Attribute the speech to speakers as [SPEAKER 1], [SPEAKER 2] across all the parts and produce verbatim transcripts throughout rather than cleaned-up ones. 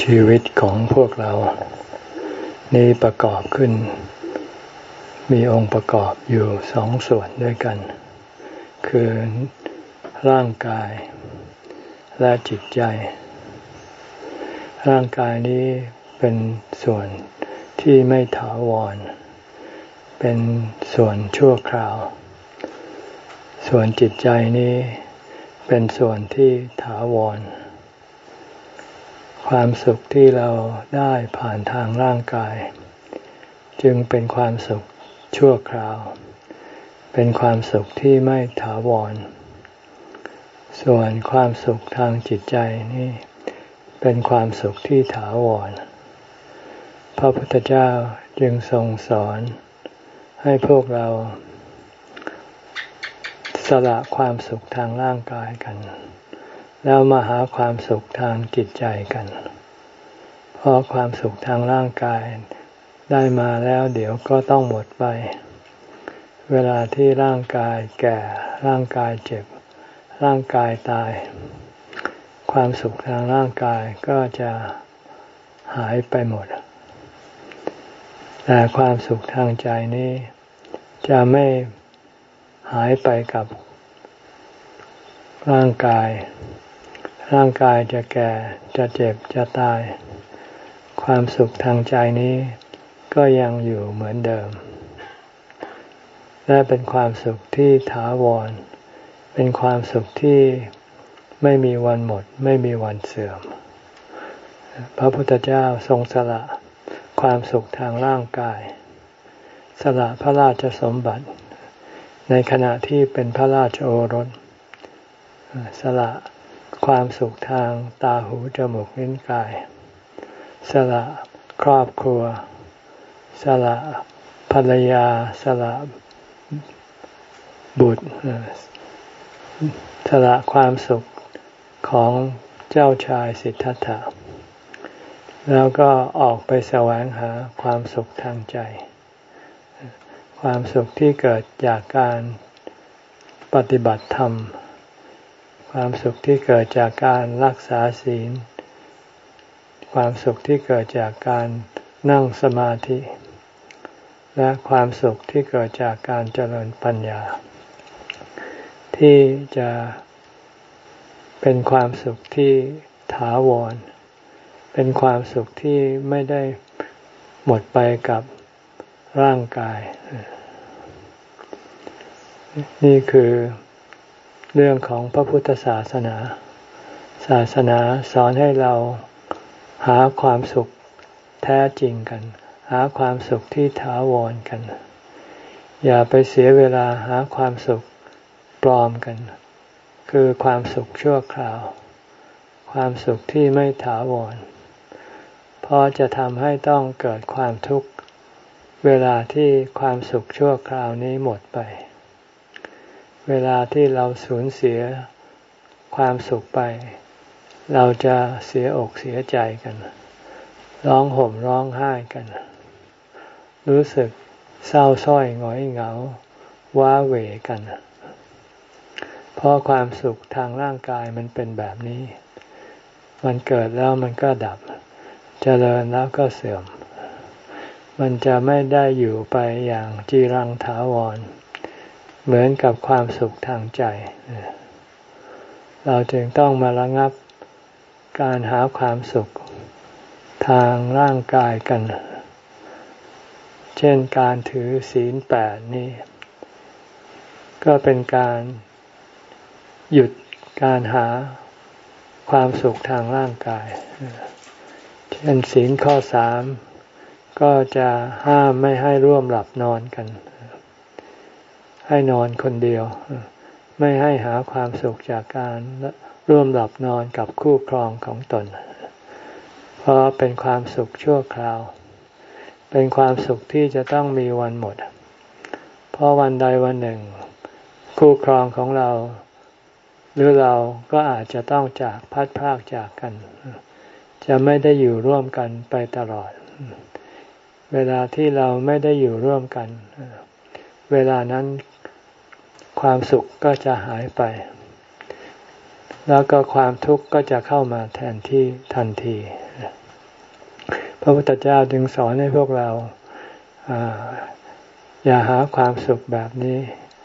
[SPEAKER 1] ชีวิตของพวกเรานี้ประกอบขึ้นมีองค์ประกอบอยู่สองส่วนด้วยกันคือร่างกายและจิตใจร่างกายนี้เป็นส่วนที่ไม่ถาวรเป็นส่วนชั่วคราวส่วนจิตใจนี้เป็นส่วนที่ถาวรความสุขที่เราได้ผ่านทางร่างกายจึงเป็นความสุขชั่วคราวเป็นความสุขที่ไม่ถาวรส่วนความสุขทางจิตใจนี่เป็นความสุขที่ถาวรพระพุทธเจ้าจึงทรงสอนให้พวกเราสละความสุขทางร่างกายกันแล้วมาหาความสุขทางจิตใจกันเพราะความสุขทางร่างกายได้มาแล้วเดี๋ยวก็ต้องหมดไปเวลาที่ร่างกายแก่ร่างกายเจ็บร่างกายตายความสุขทางร่างกายก็จะหายไปหมดแต่ความสุขทางใจนี้จะไม่หายไปกับร่างกายร่างกายจะแก่จะเจ็บจะตายความสุขทางใจนี้ก็ยังอยู่เหมือนเดิมและเป็นความสุขที่ถาวรเป็นความสุขที่ไม่มีวันหมดไม่มีวันเสื่อมพระพุทธเจ้าทรงสละความสุขทางร่างกายสละพระราชสมบัติในขณะที่เป็นพระราชโอรสสละความสุขทางตาหูจมูกลิ้นกายสละครอบครัวสละภรรยาสละบุตรสละความสุขของเจ้าชายสิทธัตถะแล้วก็ออกไปแสวงหาความสุขทางใจความสุขที่เกิดจากการปฏิบัติธรรมความสุขที่เกิดจากการรักษาศีลความสุขที่เกิดจากการนั่งสมาธิและความสุขที่เกิดจากการเจริญปัญญาที่จะเป็นความสุขที่ถาวรเป็นความสุขที่ไม่ได้หมดไปกับร่างกายนี่คือเรื่องของพระพุทธศาสนาศาสนาสอนให้เราหาความสุขแท้จริงกันหาความสุขที่ถาวรกันอย่าไปเสียเวลาหาความสุขปลอมกันคือความสุขชั่วคราวความสุขที่ไม่ถาวรเพราะจะทำให้ต้องเกิดความทุกข์เวลาที่ความสุขชั่วคราวนี้หมดไปเวลาที่เราสูญเสียความสุขไปเราจะเสียอกเสียใจกันร้องห่มร้องไห้กันรู้สึกเศร้าส้อยหงอยเหงาว้าเหวกันเพราะความสุขทางร่างกายมันเป็นแบบนี้มันเกิดแล้วมันก็ดับเจริญแล้วก็เสื่อมมันจะไม่ได้อยู่ไปอย่างจีรังถาวรเหมือนกับความสุขทางใจเราจึงต้องมาระงับการหาความสุขทางร่างกายกันเช่นการถือศีลแปดนี่ก็เป็นการหยุดการหาความสุขทางร่างกายเช่นศีลข้อสามก็จะห้ามไม่ให้ร่วมหลับนอนกันให้นอนคนเดียวไม่ให้หาความสุขจากการร่วมหลับนอนกับคู่ครองของตนเพราะเป็นความสุขชั่วคราวเป็นความสุขที่จะต้องมีวันหมดเพราะวันใดวันหนึ่งคู่ครองของเราหรือเราก็อาจจะต้องจากพัดพรากจากกันจะไม่ได้อยู่ร่วมกันไปตลอดเวลาที่เราไม่ได้อยู่ร่วมกันเวลานั้นความสุขก็จะหายไปแล้วก็ความทุกข์ก็จะเข้ามาแทนที่ทันทีระพุทธเจ้าจึงสอนให้พวกเราอย่าหาความสุขแบบนี้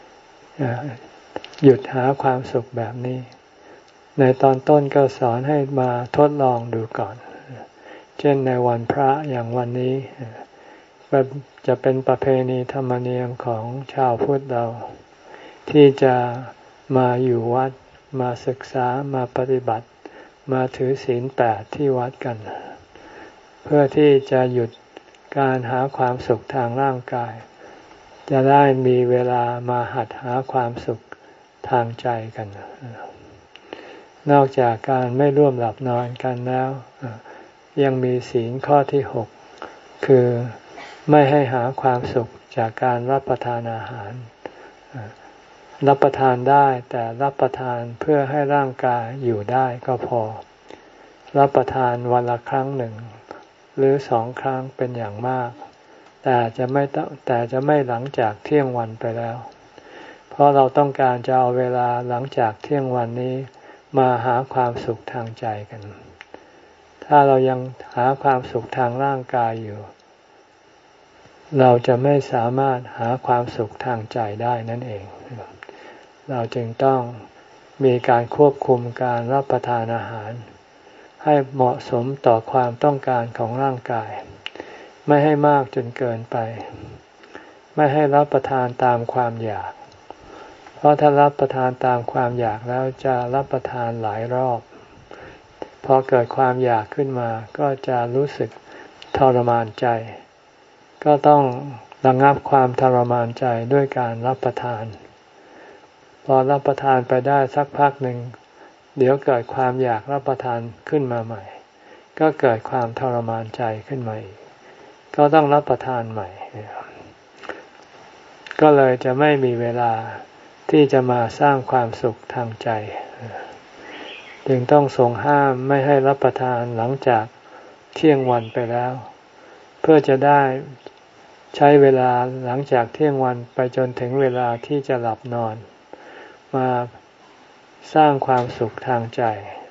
[SPEAKER 1] หยุดหาความสุขแบบนี้ในตอนต้นก็สอนให้มาทดลองดูก่อนเช่นในวันพระอย่างวันนี้จะเป็นประเพณีธรรมเนียมของชาวพุทธเราที่จะมาอยู่วัดมาศึกษามาปฏิบัติมาถือศีลแปดที่วัดกันเพื่อที่จะหยุดการหาความสุขทางร่างกายจะได้มีเวลามาหัดหาความสุขทางใจกันนอกจากการไม่ร่วมหลับนอนกันแล้วยังมีศีลข้อที่หกคือไม่ให้หาความสุขจากการรับประทานอาหารรับประทานได้แต่รับประทานเพื่อให้ร่างกายอยู่ได้ก็พอรับประทานวันละครั้งหนึ่งหรือสองครั้งเป็นอย่างมากแต่จะไม่ต้องแต่จะไม่หลังจากเที่ยงวันไปแล้วเพราะเราต้องการจะเอาเวลาหลังจากเที่ยงวันนี้มาหาความสุขทางใจกันถ้าเรายังหาความสุขทางร่างกายอยู่เราจะไม่สามารถหาความสุขทางใจได้นั่นเองเราจึงต้องมีการควบคุมการรับประทานอาหารให้เหมาะสมต่อความต้องการของร่างกายไม่ให้มากจนเกินไปไม่ให้รับประทานตามความอยากเพราะถ้ารับประทานตามความอยากแล้วจะรับประทานหลายรอบพอเกิดความอยากขึ้นมาก็จะรู้สึกทรมานใจก็ต้องระงับความทรมานใจด้วยการรับประทานพอรับประทานไปได้สักพักหนึ่งเดี๋ยวเกิดความอยากรับประทานขึ้นมาใหม่ก็เกิดความทรมานใจขึ้นมาอีกก็ต้องรับประทานใหม่ก็เลยจะไม่มีเวลาที่จะมาสร้างความสุขทางใจจึงต้องทรงห้ามไม่ให้รับประทานหลังจากเที่ยงวันไปแล้วเพื่อจะได้ใช้เวลาหลังจากเที่ยงวันไปจนถึงเวลาที่จะหลับนอนมาสร้างความสุขทางใจ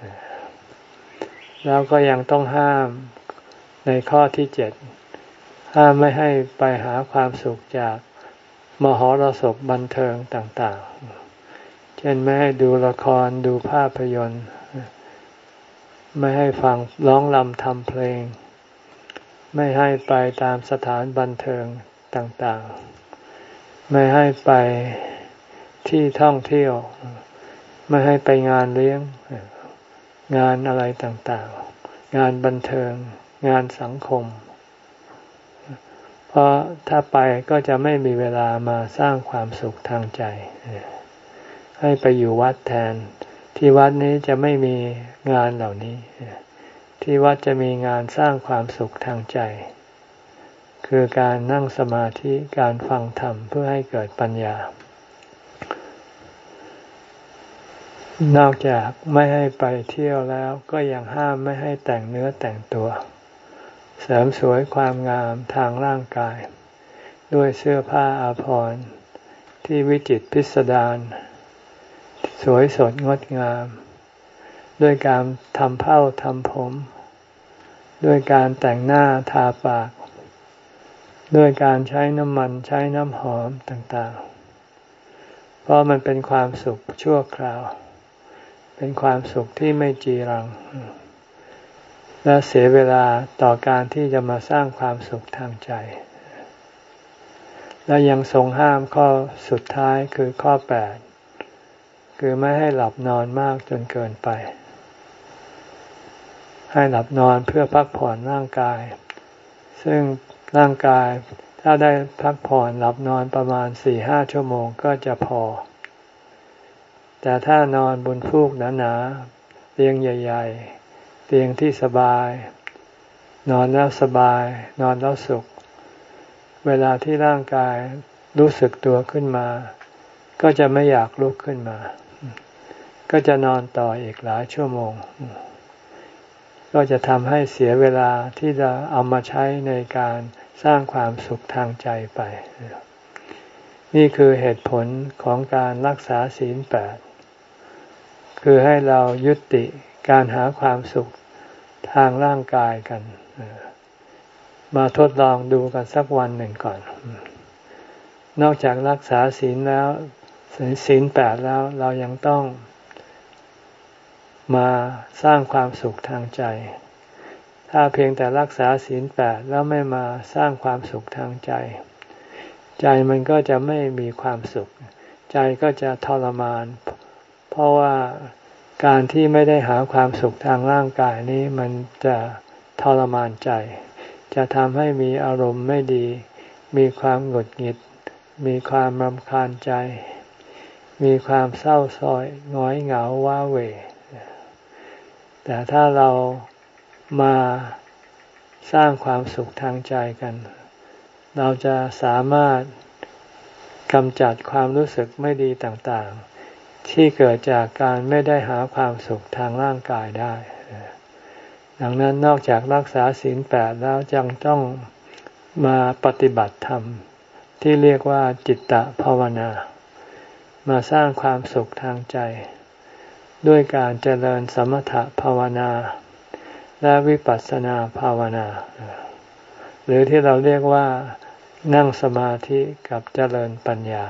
[SPEAKER 1] แล้วก็ยังต้องห้ามในข้อที่เจ็ดห้ามไม่ให้ไปหาความสุขจากมหรสพบันเทิงต่างๆเช่นไม่ให้ดูละครดูภาพยนตร์ไม่ให้ฟังร้องรำทำเพลงไม่ให้ไปตามสถานบันเทิงต่างๆไม่ให้ไปที่ท่องเที่ยวไม่ให้ไปงานเลี้ยงงานอะไรต่างๆงานบันเทิงงานสังคมเพราะถ้าไปก็จะไม่มีเวลามาสร้างความสุขทางใจให้ไปอยู่วัดแทนที่วัดนี้จะไม่มีงานเหล่านี้ที่วัดจะมีงานสร้างความสุขทางใจคือการนั่งสมาธิการฟังธรรมเพื่อให้เกิดปัญญานอกจากไม่ให้ไปเที่ยวแล้วก็ยังห้ามไม่ให้แต่งเนื้อแต่งตัวเสริมสวยความงามทางร่างกายด้วยเสื้อผ้าอาภรณ์ที่วิจิตรพิสดารสวยสดงดงามด้วยการทำเผ้าทำผมด้วยการแต่งหน้าทาปากด้วยการใช้น้ำมันใช้น้ำหอมต่างๆเพราะมันเป็นความสุขชั่วคราวเป็นความสุขที่ไม่จีรังและเสียเวลาต่อการที่จะมาสร้างความสุขทางใจและยังทรงห้ามข้อสุดท้ายคือข้อแปดคือไม่ให้หลับนอนมากจนเกินไปให้หลับนอนเพื่อพักผ่อนร่างกายซึ่งร่างกายถ้าได้พักผ่อนหลับนอนประมาณ สี่ห้า ชั่วโมงก็จะพอแต่ถ้านอนบนฟูกหนาๆเตียงใหญ่ๆเตียงที่สบายนอนแล้วสบายนอนแล้วสุขเวลาที่ร่างกายรู้สึกตัวขึ้นมาก็จะไม่อยากลุกขึ้นมาก็จะนอนต่ออีกหลายชั่วโมงก็จะทำให้เสียเวลาที่จะเอามาใช้ในการสร้างความสุขทางใจไปนี่คือเหตุผลของการรักษาศีลแปดคือให้เรายุติการหาความสุขทางร่างกายกันมาทดลองดูกันสักวันหนึ่งก่อน นอกจากรักษาศีลแล้วศีลแปดแล้วเรายังต้องมาสร้างความสุขทางใจถ้าเพียงแต่รักษาศีลแปดแล้วไม่มาสร้างความสุขทางใจใจมันก็จะไม่มีความสุขใจก็จะทรมานเพราะว่าการที่ไม่ได้หาความสุขทางร่างกายนี้มันจะทรมานใจจะทำให้มีอารมณ์ไม่ดีมีความหงุดหงิดมีความรำคาญใจมีความเศร้าส้อยหงอยเหงาว้าเหวแต่ถ้าเรามาสร้างความสุขทางใจกันเราจะสามารถกำจัดความรู้สึกไม่ดีต่างๆที่เกิดจากการไม่ได้หาความสุขทางร่างกายได้ดังนั้นนอกจากรักษาศีลแปดแล้วยังต้องมาปฏิบัติธรรมที่เรียกว่าจิตตภาวนามาสร้างความสุขทางใจด้วยการเจริญสมถภาวนาและวิปัสสนาภาวนาหรือที่เราเรียกว่านั่งสมาธิกับเจริญปัญญา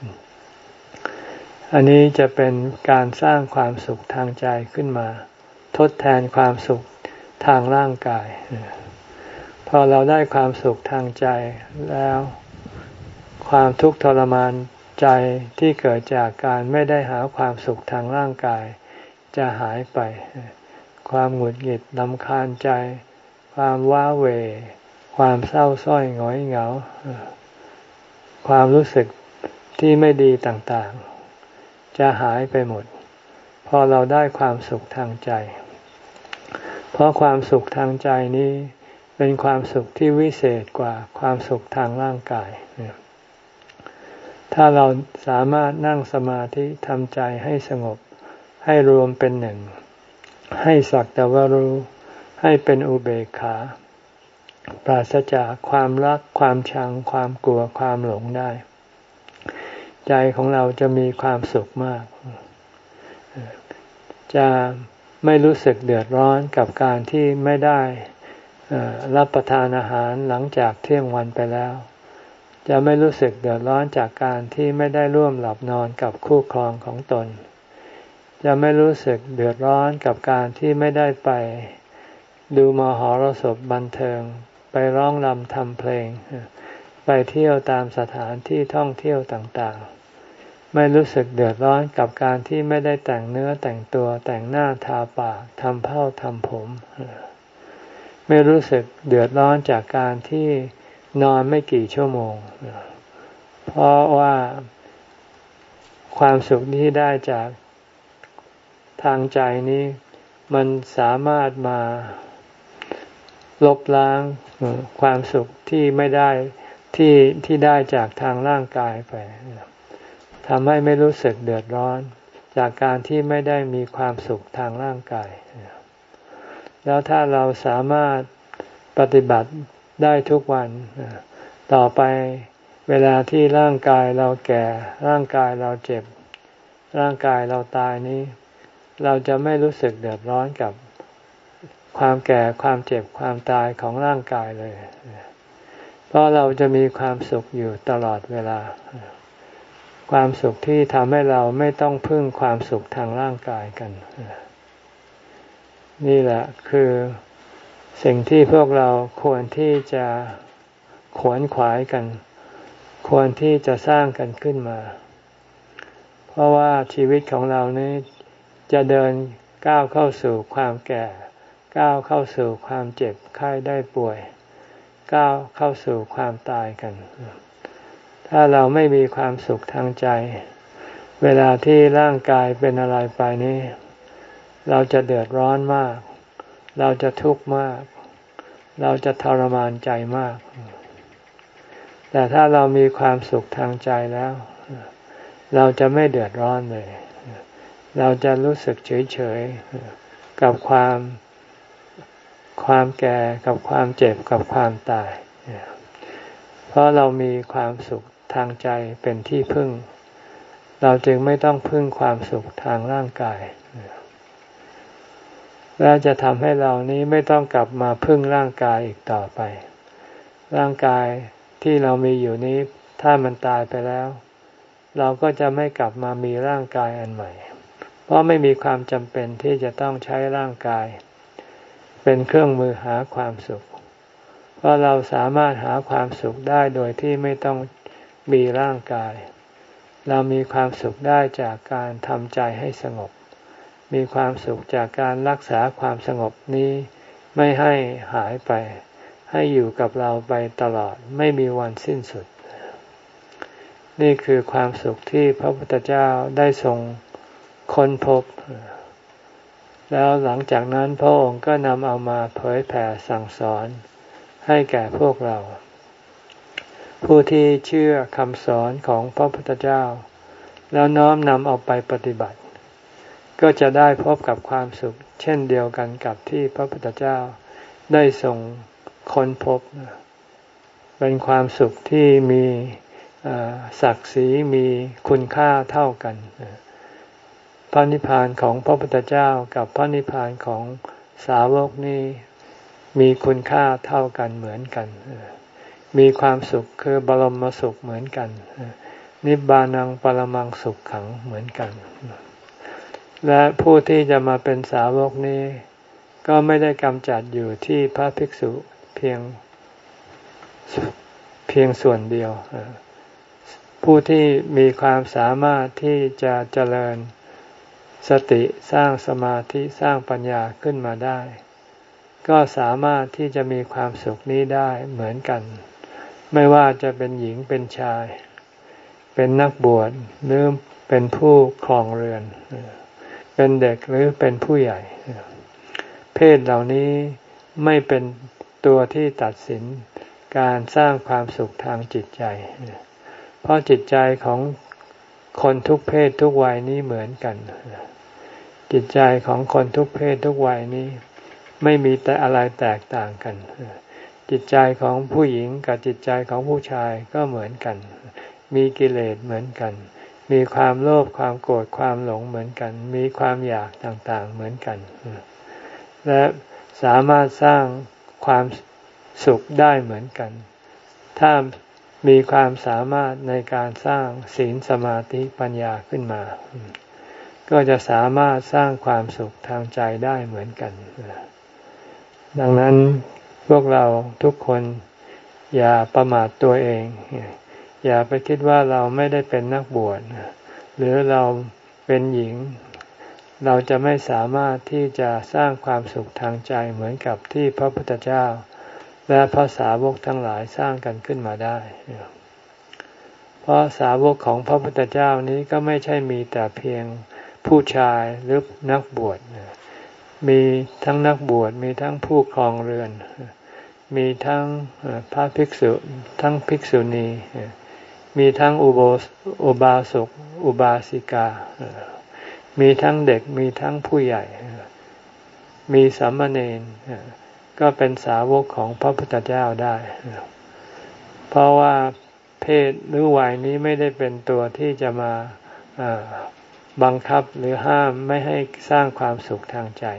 [SPEAKER 1] อันนี้จะเป็นการสร้างความสุขทางใจขึ้นมาทดแทนความสุขทางร่างกายพอเราได้ความสุขทางใจแล้วความทุกข์ทรมานใจที่เกิดจากการไม่ได้หาความสุขทางร่างกายจะหายไปความหงุดหงิดรำคาญใจความว้าเหวความเศร้าส้อยหงอยเหงาความรู้สึกที่ไม่ดีต่างๆจะหายไปหมดพอเราได้ความสุขทางใจเพราะความสุขทางใจนี้เป็นความสุขที่วิเศษกว่าความสุขทางร่างกายถ้าเราสามารถนั่งสมาธิทำใจให้สงบให้รวมเป็นหนึ่งให้สักแต่ว่ารู้ให้เป็นอุเบกขาปราศจากความรักความชังความกลัวความหลงได้ใจของเราจะมีความสุขมากจะไม่รู้สึกเดือดร้อนกับการที่ไม่ได้รับประทานอาหารหลังจากเที่ยงวันไปแล้วจะไม่รู้สึกเดือดร้อนจากการที่ไม่ได้ร่วมหลับนอนกับคู่ครองของตนจะไม่รู้สึกเดือดร้อนกับการที่ไม่ได้ไปดูมหรสพบันเทิงไปร้องรำทำเพลงไปเที่ยวตามสถานที่ท่องเที่ยวต่างๆไม่รู้สึกเดือดร้อนกับการที่ไม่ได้แต่งเนื้อแต่งตัวแต่งหน้าทาปากทำเผ้าทำผมไม่รู้สึกเดือดร้อนจากการที่นอนไม่กี่ชั่วโมงเพราะว่าความสุขที่ได้จากทางใจนี้มันสามารถมาลบล้างความสุขที่ไม่ได้ที่ที่ได้จากทางร่างกายไปทำให้ไม่รู้สึกเดือดร้อนจากการที่ไม่ได้มีความสุขทางร่างกายแล้วถ้าเราสามารถปฏิบัติได้ทุกวันต่อไปเวลาที่ร่างกายเราแก่ร่างกายเราเจ็บร่างกายเราตายนี้เราจะไม่รู้สึกเดือดร้อนกับความแก่ความเจ็บความตายของร่างกายเลยเพราะเราจะมีความสุขอยู่ตลอดเวลาความสุขที่ทำให้เราไม่ต้องพึ่งความสุขทางร่างกายกันนี่แหละคือสิ่งที่พวกเราควรที่จะขวนขวายกันควรที่จะสร้างกันขึ้นมาเพราะว่าชีวิตของเรานี้จะเดินก้าวเข้าสู่ความแก่ก้าวเข้าสู่ความเจ็บไข้ได้ป่วยก้าวเข้าสู่ความตายกันถ้าเราไม่มีความสุขทางใจเวลาที่ร่างกายเป็นอะไรไปนี้เราจะเดือดร้อนมากเราจะทุกข์มากเราจะทรมานใจมากแต่ถ้าเรามีความสุขทางใจแล้วเราจะไม่เดือดร้อนเลยเราจะรู้สึกเฉยๆกับความความแก่กับความเจ็บกับความตายเพราะเรามีความสุขทางใจเป็นที่พึ่งเราจึงไม่ต้องพึ่งความสุขทางร่างกายและจะทำให้เรานี้ไม่ต้องกลับมาพึ่งร่างกายอีกต่อไปร่างกายที่เรามีอยู่นี้ถ้ามันตายไปแล้วเราก็จะไม่กลับมามีร่างกายอันใหม่เพราะไม่มีความจำเป็นที่จะต้องใช้ร่างกายเป็นเครื่องมือหาความสุขเพราะเราสามารถหาความสุขได้โดยที่ไม่ต้องมีร่างกายเรามีความสุขได้จากการทำใจให้สงบมีความสุขจากการรักษาความสงบนี้ไม่ให้หายไปให้อยู่กับเราไปตลอดไม่มีวันสิ้นสุดนี่คือความสุขที่พระพุทธเจ้าได้ทรงค้นพบแล้วหลังจากนั้นพระองค์ก็นำเอามาเผยแผ่สั่งสอนให้แก่พวกเราผู้ที่เชื่อคำสอนของพระพุทธเจ้าแล้วน้อมนำเอาไปปฏิบัติก็จะได้พบกับความสุขเช่นเดียวกันกับที่พระพุทธเจ้าได้ทรงค้นพบเป็นความสุขที่มีศักดิ์ศรีมีคุณค่าเท่ากันพระนิพพานของพระพุทธเจ้ากับพระนิพพานของสาวกนี้มีคุณค่าเท่ากันเหมือนกันมีความสุขคือบรมสุขเหมือนกันนิบานังปรมังสุขขังเหมือนกันและผู้ที่จะมาเป็นสาวกนี้ก็ไม่ได้กำจัดอยู่ที่พระภิกษุเพียงเพียงส่วนเดียวผู้ที่มีความสามารถที่จะเจริญสติสร้างสมาธิสร้างปัญญาขึ้นมาได้ก็สามารถที่จะมีความสุขนี้ได้เหมือนกันไม่ว่าจะเป็นหญิงเป็นชายเป็นนักบวชหรือเป็นผู้ครองเรือนเป็นเด็กหรือเป็นผู้ใหญ่เพศเหล่านี้ไม่เป็นตัวที่ตัดสินการสร้างความสุขทางจิตใจเพราะจิตใจของคนทุกเพศทุกวัยนี้เหมือนกันจิตใจของคนทุกเพศทุกวัยนี้ไม่มีแต่อะไรแตกต่างกันจิตใจของผู้หญิงกับจิตใจของผู้ชายก็เหมือนกันมีกิเลสเหมือนกันมีความโลภความโกรธความหลงเหมือนกันมีความอยากต่างๆเหมือนกันและสามารถสร้างความสุขได้เหมือนกันถ้ามีความสามารถในการสร้างศีลสมาธิปัญญาขึ้นมาก็จะสามารถสร้างความสุขทางใจได้เหมือนกันดังนั้นพวกเราทุกคนอย่าประมาทตัวเองอย่าไปคิดว่าเราไม่ได้เป็นนักบวชหรือเราเป็นหญิงเราจะไม่สามารถที่จะสร้างความสุขทางใจเหมือนกับที่พระพุทธเจ้าและพระสาวกทั้งหลายสร้างกันขึ้นมาได้เพราะสาวกของพระพุทธเจ้านี้ก็ไม่ใช่มีแต่เพียงผู้ชายหรือนักบวชมีทั้งนักบวชมีทั้งผู้ครองเรือนมีทั้งพระภิกษุทั้งภิกษุณีมีทั้งอุโบสถอุบาสกอุบาสิกามีทั้งเด็กมีทั้งผู้ใหญ่มีสามเณรก็เป็นสาวกของพระพุทธเจ้าได้เพราะว่าเพศหรือวัยนี้ไม่ได้เป็นตัวที่จะมาบังคับหรือห้ามไม่ให้สร้างความสุขทางใจ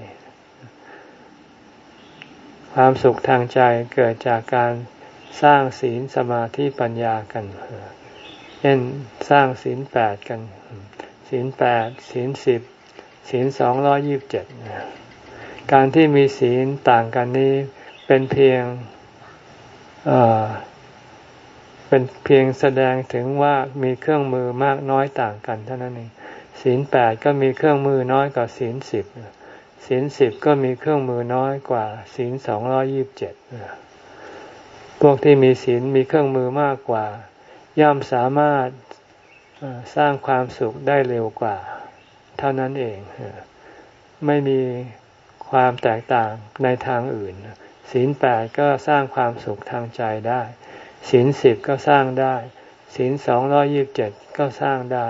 [SPEAKER 1] ความสุขทางใจเกิดจากการสร้างศีลสมาธิปัญญากันเช่นสร้างศีลแปดกันศีลแปดศีลสิบศีลสองร้อยยี่สิบเจ็ดการที่มีศีลต่างกันนี้เป็นเพียงเอ่อเป็นเพียงแสดงถึงว่ามีเครื่องมือมากน้อยต่างกันเท่านั้นเองศีลแปดก็มีเครื่องมือน้อยกว่าศีลสิบศีลสิบก็มีเครื่องมือน้อยกว่าศีลสองร้อยยี่สิบเจ็ดพวกที่มีศีลมีเครื่องมือมากกว่าย่อมสามารถสร้างความสุขได้เร็วกว่าเท่านั้นเองไม่มีความแตกต่างในทางอื่นศีลแปดก็สร้างความสุขทางใจได้ศีลสิบก็สร้างได้ศีลสองร้อยยี่สิบเจ็ดก็สร้างได้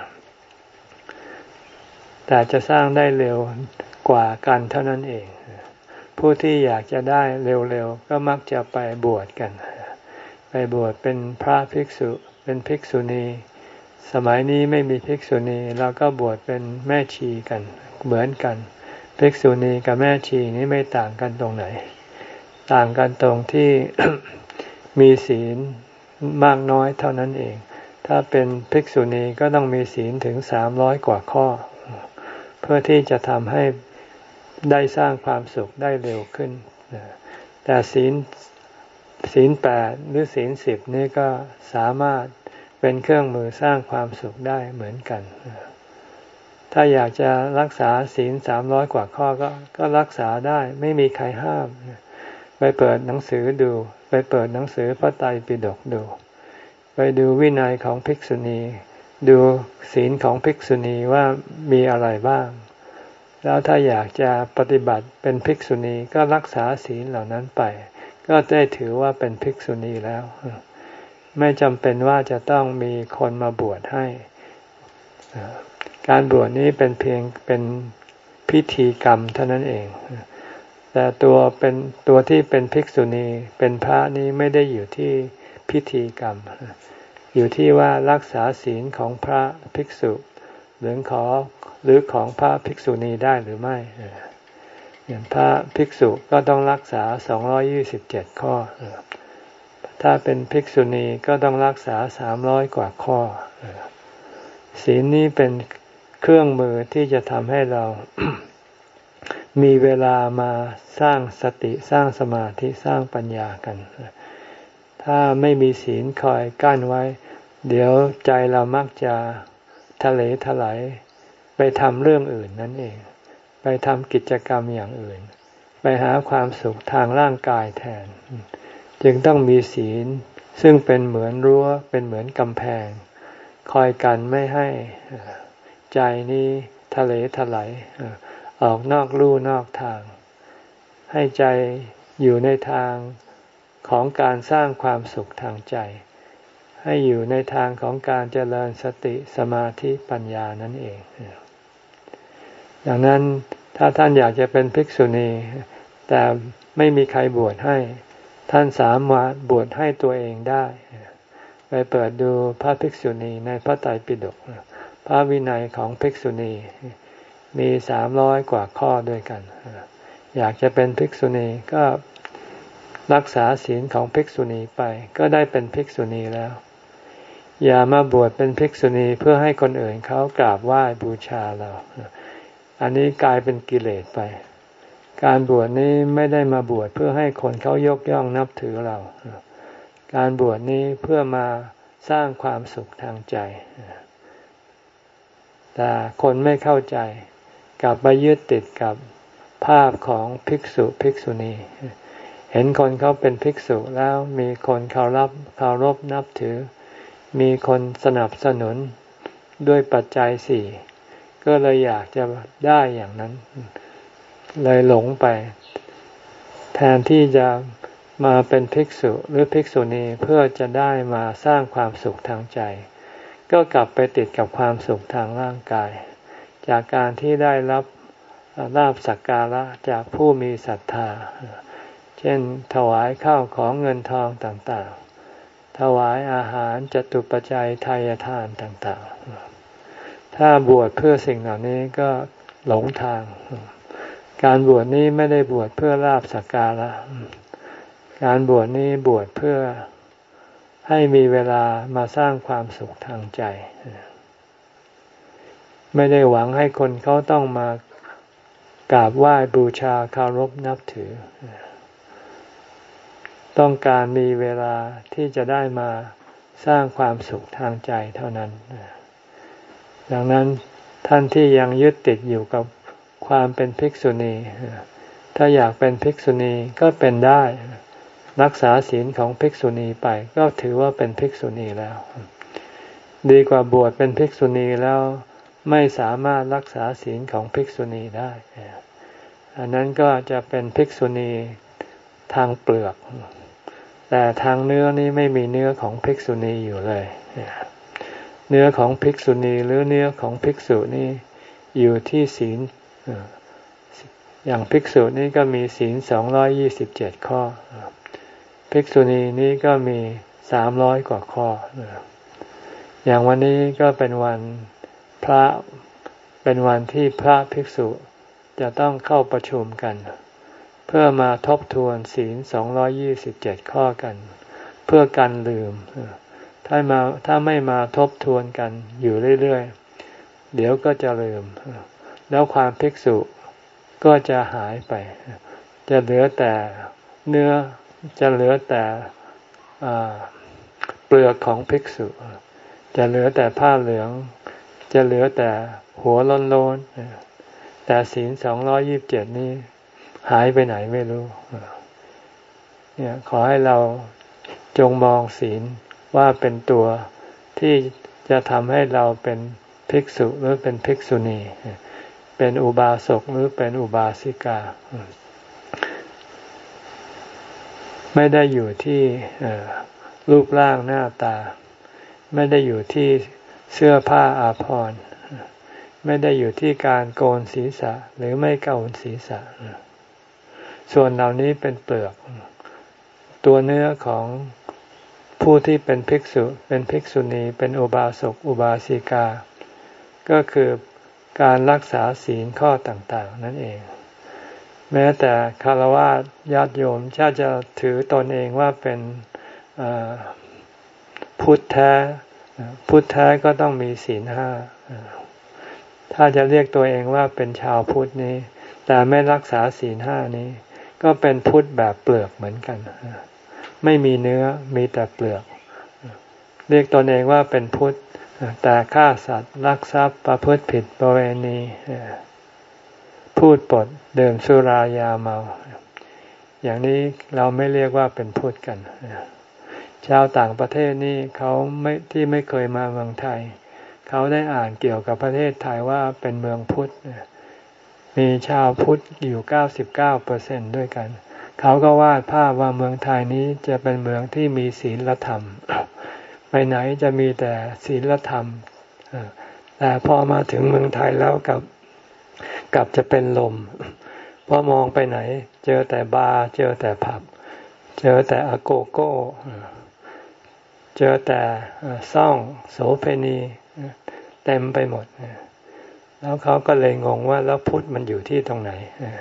[SPEAKER 1] แต่จะสร้างได้เร็วกว่ากันเท่านั้นเองผู้ที่อยากจะได้เร็วๆก็มักจะไปบวชกันไปบวชเป็นพระภิกษุเป็นภิกษุณีสมัยนี้ไม่มีภิกษุณีเราก็บวชเป็นแม่ชีกันเหมือนกันภิกษุณีกับแม่ชีนี้ไม่ต่างกันตรงไหนต่างกันตรงที่มีศีลมากน้อยเท่านั้นเองถ้าเป็นภิกษุณีก็ต้องมีศีลถึงสามร้อยกว่าข้อเพื่อที่จะทำให้ได้สร้างความสุขได้เร็วขึ้นแต่ศีลศีลแปดหรือศีลสิบนี่ก็สามารถเป็นเครื่องมือสร้างความสุขได้เหมือนกันถ้าอยากจะรักษาศีลสามร้อยกว่าข้อก็ก็รักษาได้ไม่มีใครห้ามไปเปิดหนังสือดูไปเปิดหนังสือพระไตรปิฎกดูไปดูวินัยของภิกษุณีดูศีลของภิกษุณีว่ามีอะไรบ้างแล้วถ้าอยากจะปฏิบัติเป็นภิกษุณีก็รักษาศีลเหล่านั้นไปก็ได้ถือว่าเป็นภิกษุณีแล้วไม่จำเป็นว่าจะต้องมีคนมาบวชให้การบวชนี้เป็นเพียงเป็นพิธีกรรมเท่านั้นเองแต่ตัวเป็นตัวที่เป็นภิกษุณีเป็นพระนี้ไม่ได้อยู่ที่พิธีกรรมอยู่ที่ว่ารักษาศีลของพระภิกษุหรือขอหรือของพระภิกษุณีได้หรือไม่อย่างพระภิกษุก็ต้องรักษาสองร้อยยี่สิบเจ็ดข้อถ้าเป็นภิกษุณีก็ต้องรักษาสามร้อยกว่าข้อศีลนี้เป็นเครื่องมือที่จะทำให้เรา มีเวลามาสร้างสติสร้างสมาธิสร้างปัญญากันถ้าไม่มีศีลคอยกั้นไว้เดี๋ยวใจเรามักจะทะเลถลายไปทำเรื่องอื่นนั่นเองไปทำกิจกรรมอย่างอื่นไปหาความสุขทางร่างกายแทนจึงต้องมีศีลซึ่งเป็นเหมือนรั้วเป็นเหมือนกำแพงคอยกันไม่ให้ใจนี้ทะเลถลายออกนอกลู่นอกทางให้ใจอยู่ในทางของการสร้างความสุขทางใจให้อยู่ในทางของการเจริญสติสมาธิปัญญานั่นเองดังนั้นถ้าท่านอยากจะเป็นภิกษุณีแต่ไม่มีใครบวชให้ท่านสามารถบวชให้ตัวเองได้ไปเปิดดูพระภิกษุณีในพระไตรปิฎกพระวินัยของภิกษุณีมีสามร้อยกว่าข้อด้วยกันอยากจะเป็นภิกษุณีก็รักษาศีลของภิกษุณีไปก็ได้เป็นภิกษุณีแล้วอย่ามาบวชเป็นภิกษุณีเพื่อให้คนอื่นเขากราบไหว้บูชาเราอันนี้กลายเป็นกิเลสไปการบวชนี้ไม่ได้มาบวชเพื่อให้คนเขายกย่องนับถือเราการบวชนี้เพื่อมาสร้างความสุขทางใจแต่คนไม่เข้าใจกลับไปยึดติดกับภาพของภิกษุภิกษุณีเห็นคนเขาเป็นภิกษุแล้วมีคนเคารพเคารพนับถือมีคนสนับสนุนด้วยปัจจัยสี่ก็เลยอยากจะได้อย่างนั้นเลยหลงไปแทนที่จะมาเป็นภิกษุหรือภิกษุณีเพื่อจะได้มาสร้างความสุขทางใจก็กลับไปติดกับความสุขทางร่างกายจากการที่ได้รับลาภสักการะจากผู้มีศรัทธาเช่นถวายข้าวของเงินทองต่างๆถวายอาหารจตุปัจจัยทายทานต่างๆถ้าบวชเพื่อสิ่งเหล่านี้ก็หลงทางการบวชนี้ไม่ได้บวชเพื่อลาภสักการะการบวชนี้บวชเพื่อให้มีเวลามาสร้างความสุขทางใจไม่ได้หวังให้คนเขาต้องมากราบไหว้บูชาเคารพนับถือต้องการมีเวลาที่จะได้มาสร้างความสุขทางใจเท่านั้นดังนั้นท่านที่ยังยึดติดอยู่กับความเป็นภิกษุณีถ้าอยากเป็นภิกษุณีก็เป็นได้รักษาศีลของภิกษุณีไปก็ถือว่าเป็นภิกษุณีแล้วดีกว่าบวชเป็นภิกษุณีแล้วไม่สามารถรักษาศีลของภิกษุณีได้อันนั้นก็จะเป็นภิกษุณีทางเปลือกแต่ทางเนื้อนี้ไม่มีเนื้อของภิกษุณีอยู่เลยเนื้อของภิกษุณีหรือเนื้อของภิกษุนี่อยู่ที่ศีลอย่างภิกษุนี่ก็มีศีลสองร้อยยี่สิบเจ็ดข้อภิกษุณีนี่ก็มีสามร้อยกว่าข้ออย่างวันนี้ก็เป็นวันพระเป็นวันที่พระภิกษุจะต้องเข้าประชุมกันเพื่อมาทบทวนศีลสองร้อยยี่สิบเจ็ดข้อกันเพื่อกันลืมถ้ามาถ้าไม่มาทบทวนกันอยู่เรื่อยๆเดี๋ยวก็จะลืมแล้วความภิกษุก็จะหายไปจะเหลือแต่เนื้อจะเหลือแต่เปลือกของภิกษุจะเหลือแต่ผ้าเหลืองจะเหลือแต่หัวโล้นๆแต่ศีลสองร้อยยี่สิบเจ็ดนี้หายไปไหนไม่รู้เนี่ยขอให้เราจงมองศีลว่าเป็นตัวที่จะทำให้เราเป็นภิกษุหรือเป็นภิกษุณีเป็นอุบาสกหรือเป็นอุบาสิกาไม่ได้อยู่ที่รูปร่างหน้าตาไม่ได้อยู่ที่เสื้อผ้าอาภรณ์ไม่ได้อยู่ที่การโกนศีรษะหรือไม่โกนศีรษะส่วนเหล่านี้เป็นเปลือกตัวเนื้อของผู้ที่เป็นภิกษุเป็นภิกษุณีเป็นอุบาสกอุบาสิกาก็คือการรักษาศีลข้อต่างๆนั่นเองแม้แต่ฆราวาสญาติโยมถ้าจะถือตนเองว่าเป็นพุทธแท้พุทธแท้ก็ต้องมีศีลห้าถ้าจะเรียกตัวเองว่าเป็นชาวพุทธนี้แต่ไม่รักษาศีลห้านี้ก็เป็นพุทธแบบเปลือกเหมือนกันไม่มีเนื้อมีแต่เปลือกเรียกตนเองว่าเป็นพุทธแต่ฆ่าสัตว์ลักทรัพย์ประพฤติผิดประเวณีพูดปดดื่มสุรายาเมาอย่างนี้เราไม่เรียกว่าเป็นพุทธกันชาวต่างประเทศนี่เขาไม่ที่ไม่เคยมาเมืองไทยเขาได้อ่านเกี่ยวกับประเทศไทยว่าเป็นเมืองพุทธมีชาวพุทธอยู่ เก้าสิบเก้าเปอร์เซ็นต์ ด้วยกันเขาก็วาดภาพว่าเมืองไทยนี้จะเป็นเมืองที่มีศีลธรรมไปไหนจะมีแต่ศีลธรรมแต่พอมาถึงเมืองไทยแล้วกับกลับจะเป็นลมเพราะมองไปไหนเจอแต่บาร์เจอแต่ผับเจอแต่อโกโก้เจอแต่ซ่องโสเภณีเต็มไปหมดแล้วเขาก็เลยงงว่าแล้วพุทธมันอยู่ที่ตรงไหน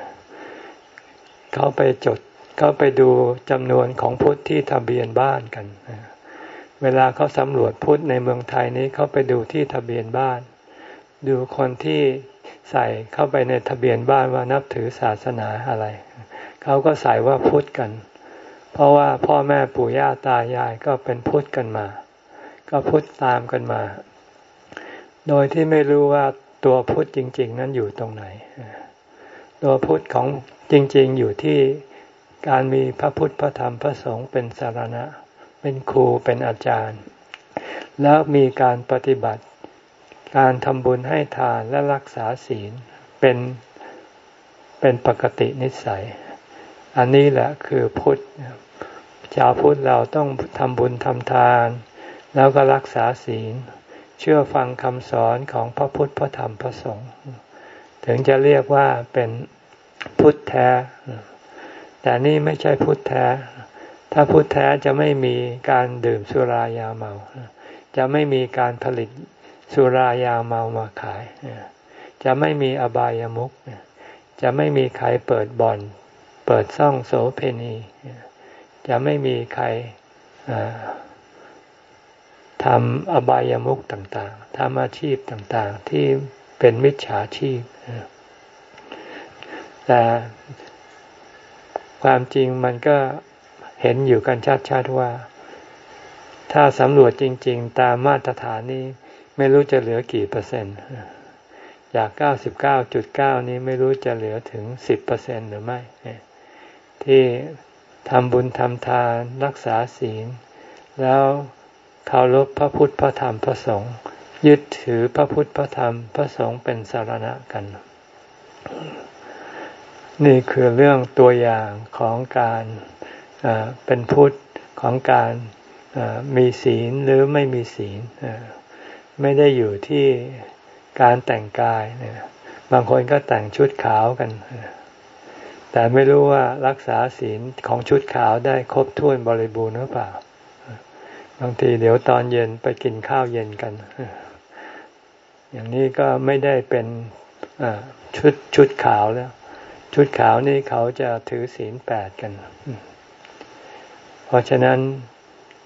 [SPEAKER 1] เขาไปจดเขาไปดูจำนวนของพุทธที่ทะเบียนบ้านกันเวลาเขาสำรวจพุทธในเมืองไทยนี้เขาไปดูที่ทะเบียนบ้านดูคนที่ใส่เข้าไปในทะเบียนบ้านว่านับถือศาสนาอะไรเขาก็ใส่ว่าพุทธกันเพราะว่าพ่อแม่ปู่ย่าตายายก็เป็นพุทธกันมาก็พุทธตามกันมาโดยที่ไม่รู้ว่าตัวพุทธจริงๆนั้นอยู่ตรงไหนตัวพุทธของจริงๆอยู่ที่การมีพระพุทธพระธรรมพระสงฆ์เป็นสรณะเป็นครูเป็นอาจารย์แล้วมีการปฏิบัติการทำบุญให้ทานและรักษาศีลเป็นเป็นปกตินิสัยอันนี้แหละคือพุทธชาวพุทธเราต้องทำบุญทำทานแล้วก็รักษาศีลเชื่อฟังคำสอนของพระพุทธพระธรรมพระสงฆ์ถึงจะเรียกว่าเป็นพุทธแท้แต่นี่ไม่ใช่พุทธแท้ถ้าพุทธแท้จะไม่มีการดื่มสุรายาเมาจะไม่มีการผลิตสุรายาเมามาขายจะไม่มีอบายามุขจะไม่มีใครเปิดบ่อนเปิดซ่องโสเภณีจะไม่มีใครทำอบายามุขต่างๆทำอาชีพต่างๆที่เป็นมิจฉาชีพแต่ความจริงมันก็เห็นอยู่กันชัดๆว่าถ้าสำรวจจริงๆตามมาตรฐานนี้ไม่รู้จะเหลือกี่เปอร์เซ็นต์จาก เก้าสิบเก้าจุดเก้า นี้ไม่รู้จะเหลือถึง สิบเปอร์เซ็นต์ หรือไม่ที่ทำบุญทำทานรักษาศีลแล้วเคารพพระพุทธพระธรรมพระสงฆ์ยึดถือพระพุทธพระธรรมพระสงฆ์เป็นสรณะกันนี่คือเรื่องตัวอย่างของการเป็นพุทธของการมีศีลหรือไม่มีศีลไม่ได้อยู่ที่การแต่งกายบางคนก็แต่งชุดขาวกันแต่ไม่รู้ว่ารักษาศีลของชุดขาวได้ครบถ้วนบริบูรณ์หรือเปล่าบางทีเดี๋ยวตอนเย็นไปกินข้าวเย็นกันอย่างนี้ก็ไม่ได้เป็นชุดชุดขาวแล้วชุดขาวนี่เขาจะถือศีลแปดกันเพราะฉะนั้น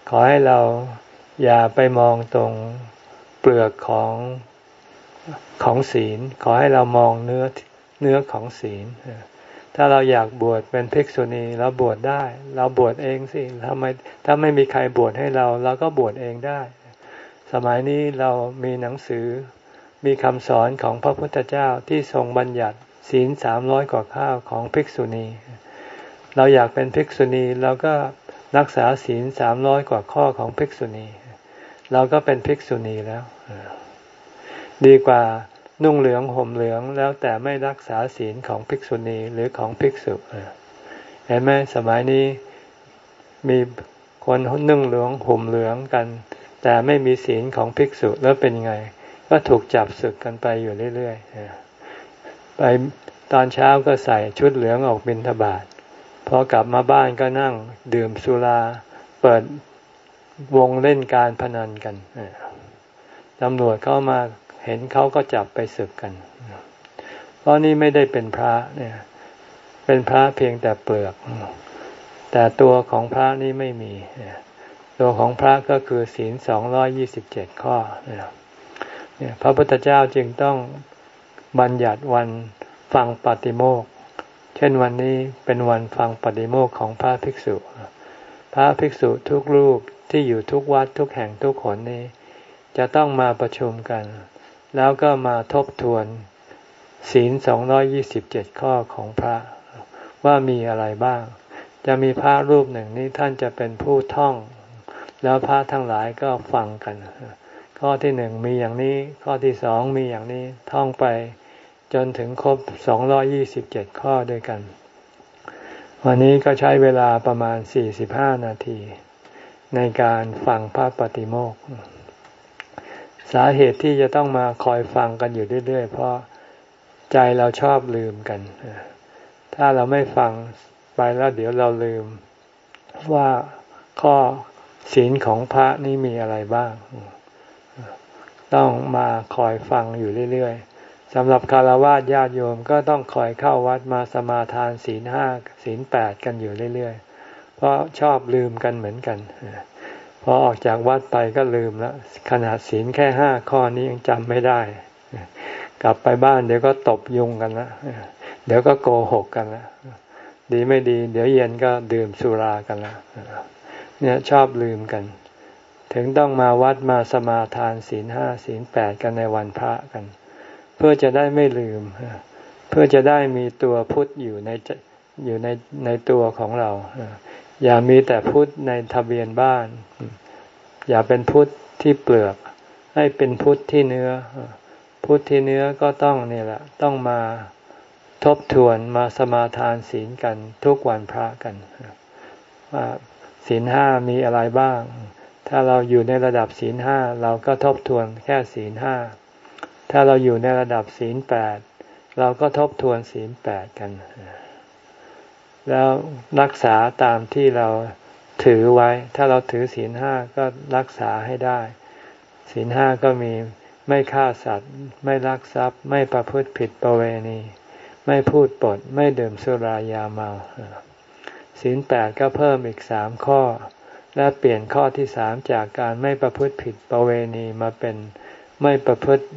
[SPEAKER 1] ขอให้เราอย่าไปมองตรงเปลือกของของศีลขอให้เรามองเนื้อเนื้อของศีลถ้าเราอยากบวชเป็นภิกษุณีเราบวชได้เราบวชเองสิทำไมถ้าไม่มีใครบวชให้เราเราก็บวชเองได้สมัยนี้เรามีหนังสือมีคำสอนของพระพุทธเจ้าที่ทรงบัญญัติศีลสามร้อยกว่าข้อของภิกษุณีเราอยากเป็นภิกษุณีเราก็รักษาศีลสามร้อยกว่าข้อของภิกษุณีเราก็เป็นภิกษุณีแล้วดีกว่านุ่งเหลืองห่มเหลืองแล้วแต่ไม่รักษาศีลของภิกษุณีหรือของภิกษุเห็นไหมสมัยนี้มีคนนุ่งเหลืองห่มเหลืองกันแต่ไม่มีศีลของภิกษุแล้วเป็นไงก็ถูกจับศึกกันไปอยู่เรื่อยๆไปตอนเช้าก็ใส่ชุดเหลืองออกบิณฑบาตพอกลับมาบ้านก็นั่งดื่มสุราเปิดวงเล่นการพนันกันตำรวจเข้ามาเห็นเขาก็จับไปศึกกันเพราะนี่ไม่ได้เป็นพระเนี่ยเป็นพระเพียงแต่เปลือกแต่ตัวของพระนี่ไม่มีตัวของพระก็คือศีลสองร้อยยี่สิบเจ็ดข้อเนี่ยพระพุทธเจ้าจึงต้องบัญญัติวันฟังปาติโมกข์เช่นวันนี้เป็นวันฟังปาติโมกข์ของพระภิกษุพระภิกษุทุกรูปที่อยู่ทุกวัดทุกแห่งทุกหนนี้จะต้องมาประชุมกันแล้วก็มาทบทวนศีลสองร้อยยี่สิบเจ็ดข้อของพระว่ามีอะไรบ้างจะมีพระรูปหนึ่งนี้ท่านจะเป็นผู้ท่องแล้วพระทั้งหลายก็ฟังกันข้อที่หนึ่งมีอย่างนี้ข้อที่สองมีอย่างนี้ท่องไปจนถึงครบสองร้อยยี่สิบเจ็ดข้อด้วยกันวันนี้ก็ใช้เวลาประมาณสี่สิบห้านาทีในการฟังพระปฏิโมกข์สาเหตุที่จะต้องมาคอยฟังกันอยู่เรื่อยๆเพราะใจเราชอบลืมกันถ้าเราไม่ฟังไปแล้วเดี๋ยวเราลืมว่าข้อศีลของพระนี่มีอะไรบ้างต้องมาคอยฟังอยู่เรื่อยๆสำหรับฆราวาสญาติโยมก็ต้องคอยเข้าวัดมาสมาทานศีลห้าศีลแปดกันอยู่เรื่อยๆเพราะชอบลืมกันเหมือนกันพอออกจากวัดไปก็ลืมแล้วขนาดศีลแค่ห้าข้อนี้ยังจำไม่ได้กลับไปบ้านเดี๋ยวก็ตบยุงกันละเดี๋ยวก็โกหกกันละดีไม่ดีเดี๋ยวเย็นก็ดื่มสุรากันละเนี่ยชอบลืมกันถึงต้องมาวัดมาสมาทานศีลห้าศีลแปดกันในวันพระกันเพื่อจะได้ไม่ลืมเพื่อจะได้มีตัวพุทธอยู่ในอยู่ในในตัวของเราอย่ามีแต่พุทธในทะเบียนบ้านอย่าเป็นพุทธที่เปลือกให้เป็นพุทธที่เนื้อพุทธที่เนื้อก็ต้องนี่แหละต้องมาทบทวนมาสมาทานศีลกันทุกวันพระกันว่าศีลห้ามีอะไรบ้างถ้าเราอยู่ในระดับศีลห้าเราก็ทบทวนแค่ศีลห้าถ้าเราอยู่ในระดับศีลแปดเราก็ทบทวนศีลแปดกันแล้วรักษาตามที่เราถือไว้ถ้าเราถือศีลห้าก็รักษาให้ได้ศีลห้าก็มีไม่ฆ่าสัตว์ไม่ลักทรัพย์ไม่ประพฤติผิดประเวณีไม่พูดปดไม่ดื่มสุรายาเมาศีลแปดก็เพิ่มอีกสามข้อและเปลี่ยนข้อที่สามจากการไม่ประพฤติผิดประเวณีมาเป็นไม่ประพฤติ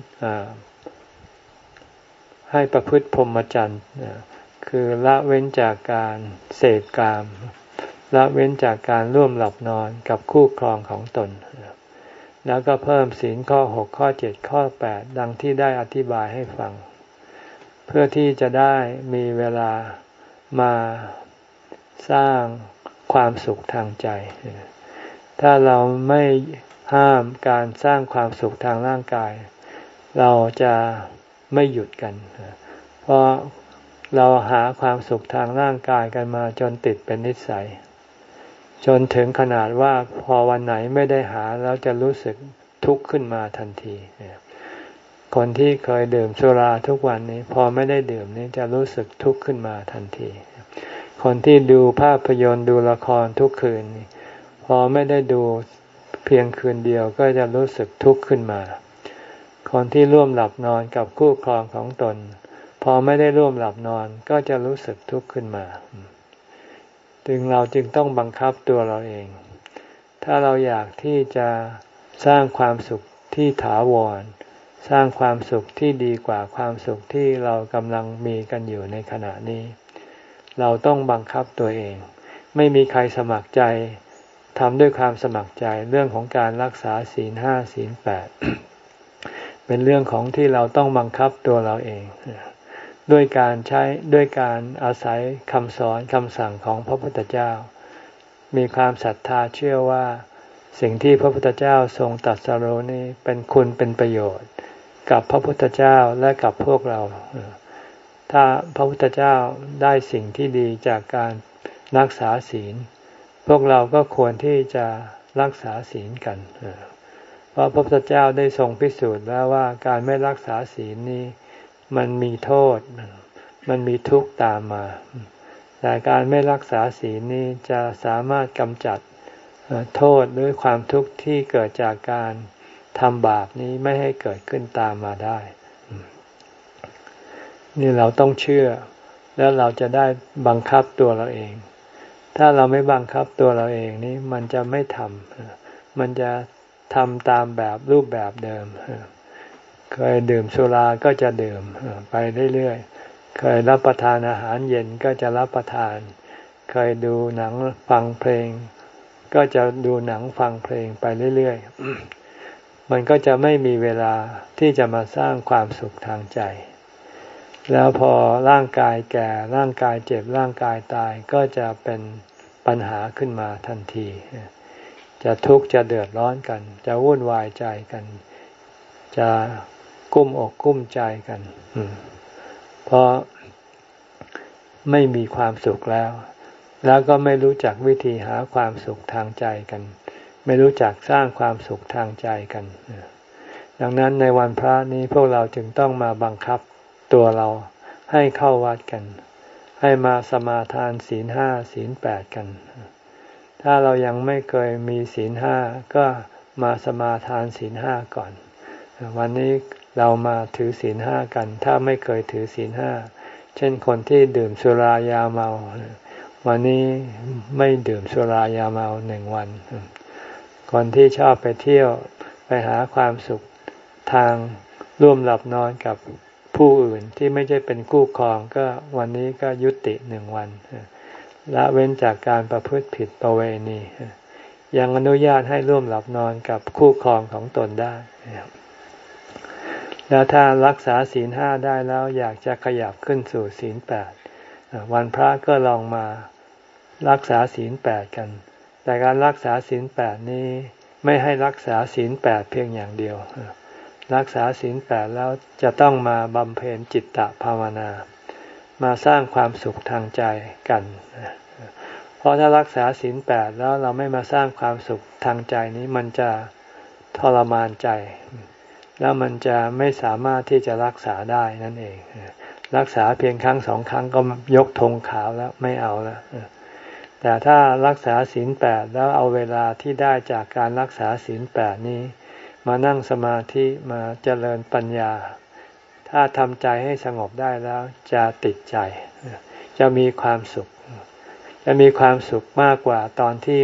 [SPEAKER 1] ให้ประพฤติพรหมจรรย์คือละเว้นจากการเสพกามละเว้นจากการร่วมหลับนอนกับคู่ครองของตนแล้วก็เพิ่มศีลข้อหกข้อเจ็ดข้อแปดดังที่ได้อธิบายให้ฟังเพื่อที่จะได้มีเวลามาสร้างความสุขทางใจถ้าเราไม่ห้ามการสร้างความสุขทางร่างกายเราจะไม่หยุดกันเพราะเราหาความสุขทางร่างกายกันมาจนติดเป็นนิสัยจนถึงขนาดว่าพอวันไหนไม่ได้หาแล้วจะรู้สึกทุกข์ขึ้นมาทันทีคนที่เคยดื่มสุราทุกวันนี้พอไม่ได้ดื่มนี้จะรู้สึกทุกข์ขึ้นมาทันทีคนที่ดูภาพยนตร์ดูละครทุกคืนพอไม่ได้ดูเพียงคืนเดียวก็จะรู้สึกทุกข์ขึ้นมาคนที่ร่วมหลับนอนกับคู่ครองของตนพอไม่ได้ร่วมหลับนอนก็จะรู้สึกทุกข์ขึ้นมาจึงเราจึงต้องบังคับตัวเราเองถ้าเราอยากที่จะสร้างความสุขที่ถาวรสร้างความสุขที่ดีกว่าความสุขที่เรากำลังมีกันอยู่ในขณะนี้เราต้องบังคับตัวเองไม่มีใครสมัครใจทำด้วยความสมัครใจเรื่องของการรักษาศีลห้าศีลแปด เป็นเรื่องของที่เราต้องบังคับตัวเราเองด้วยการใช้ด้วยการอาศัยคำสอนคำสั่งของพระพุทธเจ้ามีความศรัทธาเชื่อว่าสิ่งที่พระพุทธเจ้าทรงตรัสรู้นี้เป็นคุณเป็นประโยชน์กับพระพุทธเจ้าและกับพวกเราถ้าพระพุทธเจ้าได้สิ่งที่ดีจากการรักษาศีลพวกเราก็ควรที่จะรักษาศีลกันเพราะพระพุทธเจ้าได้ทรงพิสูจน์แล้วว่าการไม่รักษาศีลนี้มันมีโทษมันมีทุกข์ตามมาแต่การไม่รักษาศีลนี้จะสามารถกำจัดโทษหรือความทุกข์ที่เกิดจากการทำบาปนี้ไม่ให้เกิดขึ้นตามมาได้นี่เราต้องเชื่อแล้วเราจะได้บังคับตัวเราเองถ้าเราไม่บังคับตัวเราเองนี้มันจะไม่ทำมันจะทำตามแบบรูปแบบเดิมเคยดื่มสุราก็จะดื่มไปเรื่อยๆเคยรับประทานอาหารเย็นก็จะรับประทานเคยดูหนังฟังเพลงก็จะดูหนังฟังเพลงไปเรื่อยๆมันก็จะไม่มีเวลาที่จะมาสร้างความสุขทางใจแล้วพอร่างกายแก่ร่างกายเจ็บร่างกายตายก็จะเป็นปัญหาขึ้นมาทันทีจะทุกข์จะเดือดร้อนกันจะวุ่นวายใจกันจะกุ้มอกกุ้มใจกันเพราะไม่มีความสุขแล้วแล้วก็ไม่รู้จักวิธีหาความสุขทางใจกันไม่รู้จักสร้างความสุขทางใจกันดังนั้นในวันพระนี้พวกเราจึงต้องมาบังคับตัวเราให้เข้าวัดกันให้มาสมาทานศีลห้าศีลแปดกันถ้าเรายังไม่เคยมีศีลห้าก็มาสมาทานศีลห้าก่อนวันนี้เรามาถือศีลห้ากันถ้าไม่เคยถือศีลห้าเช่นคนที่ดื่มสุรายาเมาวันนี้ไม่ดื่มสุรายาเมาหนึ่งวันคนที่ชอบไปเที่ยวไปหาความสุขทางร่วมหลับนอนกับผู้อื่นที่ไม่ใช่เป็นคู่ครองก็วันนี้ก็ยุติหนึ่งวันละเว้นจากการประพฤติผิดประเวณียังอนุญาตให้ร่วมหลับนอนกับคู่ครองของตนได้แล้วถ้ารักษาศีลห้าได้แล้วอยากจะขยับขึ้นสู่ศีลแปดวันพระก็ลองมารักษาศีลแปดกันแต่การรักษาศีลแปดนี้ไม่ให้รักษาศีลแปดเพียงอย่างเดียวรักษาศีลแปดแล้วจะต้องมาบำเพ็ญจิตตภาวนามาสร้างความสุขทางใจกันเพราะถ้ารักษาศีลแปดแล้วเราไม่มาสร้างความสุขทางใจนี้มันจะทรมานใจแล้วมันจะไม่สามารถที่จะรักษาได้นั่นเองรักษาเพียงครั้งสองครั้งก็ยกธงขาวแล้วไม่เอาแล้วแต่ถ้ารักษาศีลแปดแล้วเอาเวลาที่ได้จากการรักษาศีลแปดนี้มานั่งสมาธิมาเจริญปัญญาถ้าทำใจให้สงบได้แล้วจะติดใจจะมีความสุขจะมีความสุขมากกว่าตอนที่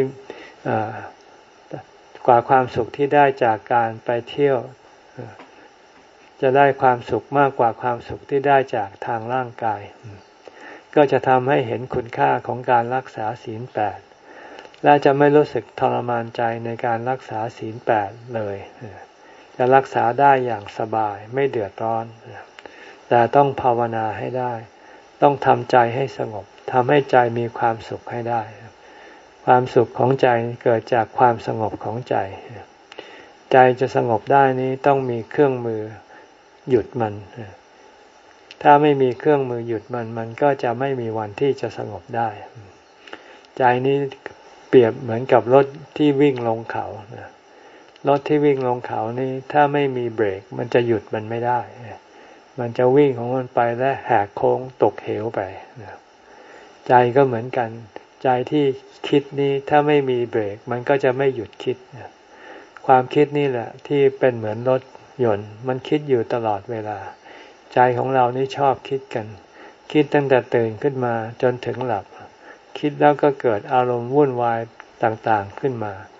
[SPEAKER 1] กว่าความสุขที่ได้จากการไปเที่ยวจะได้ความสุขมากกว่าความสุขที่ได้จากทางร่างกายก็จะทำให้เห็นคุณค่าของการรักษาศีลแปดและจะไม่รู้สึกทรมานใจในการรักษาศีลแปดเลยจะรักษาได้อย่างสบายไม่เดือดร้อนแต่ต้องภาวนาให้ได้ต้องทำใจให้สงบทำให้ใจมีความสุขให้ได้ความสุขของใจเกิดจากความสงบของใจใจจะสงบได้นี้ต้องมีเครื่องมือหยุดมันถ้าไม่มีเครื่องมือหยุดมันมันก็จะไม่มีวันที่จะสงบได้ใจนี้เปรียบเหมือนกับรถที่วิ่งลงเขารถที่วิ่งลงเขานี่ถ้าไม่มีเบรกมันจะหยุดมันไม่ได้มันจะวิ่งของมันไปและแหกโค้งตกเหวไปใจก็เหมือนกันใจที่คิดนี้ถ้าไม่มีเบรกมันก็จะไม่หยุดคิดความคิดนี่แหละที่เป็นเหมือนรถยนต์มันคิดอยู่ตลอดเวลาใจของเรานี่ชอบคิดกันคิดตั้งแต่ตื่นขึ้นมาจนถึงหลับคิดแล้วก็เกิดอารมณ์วุ่นวายต่างๆขึ้นมา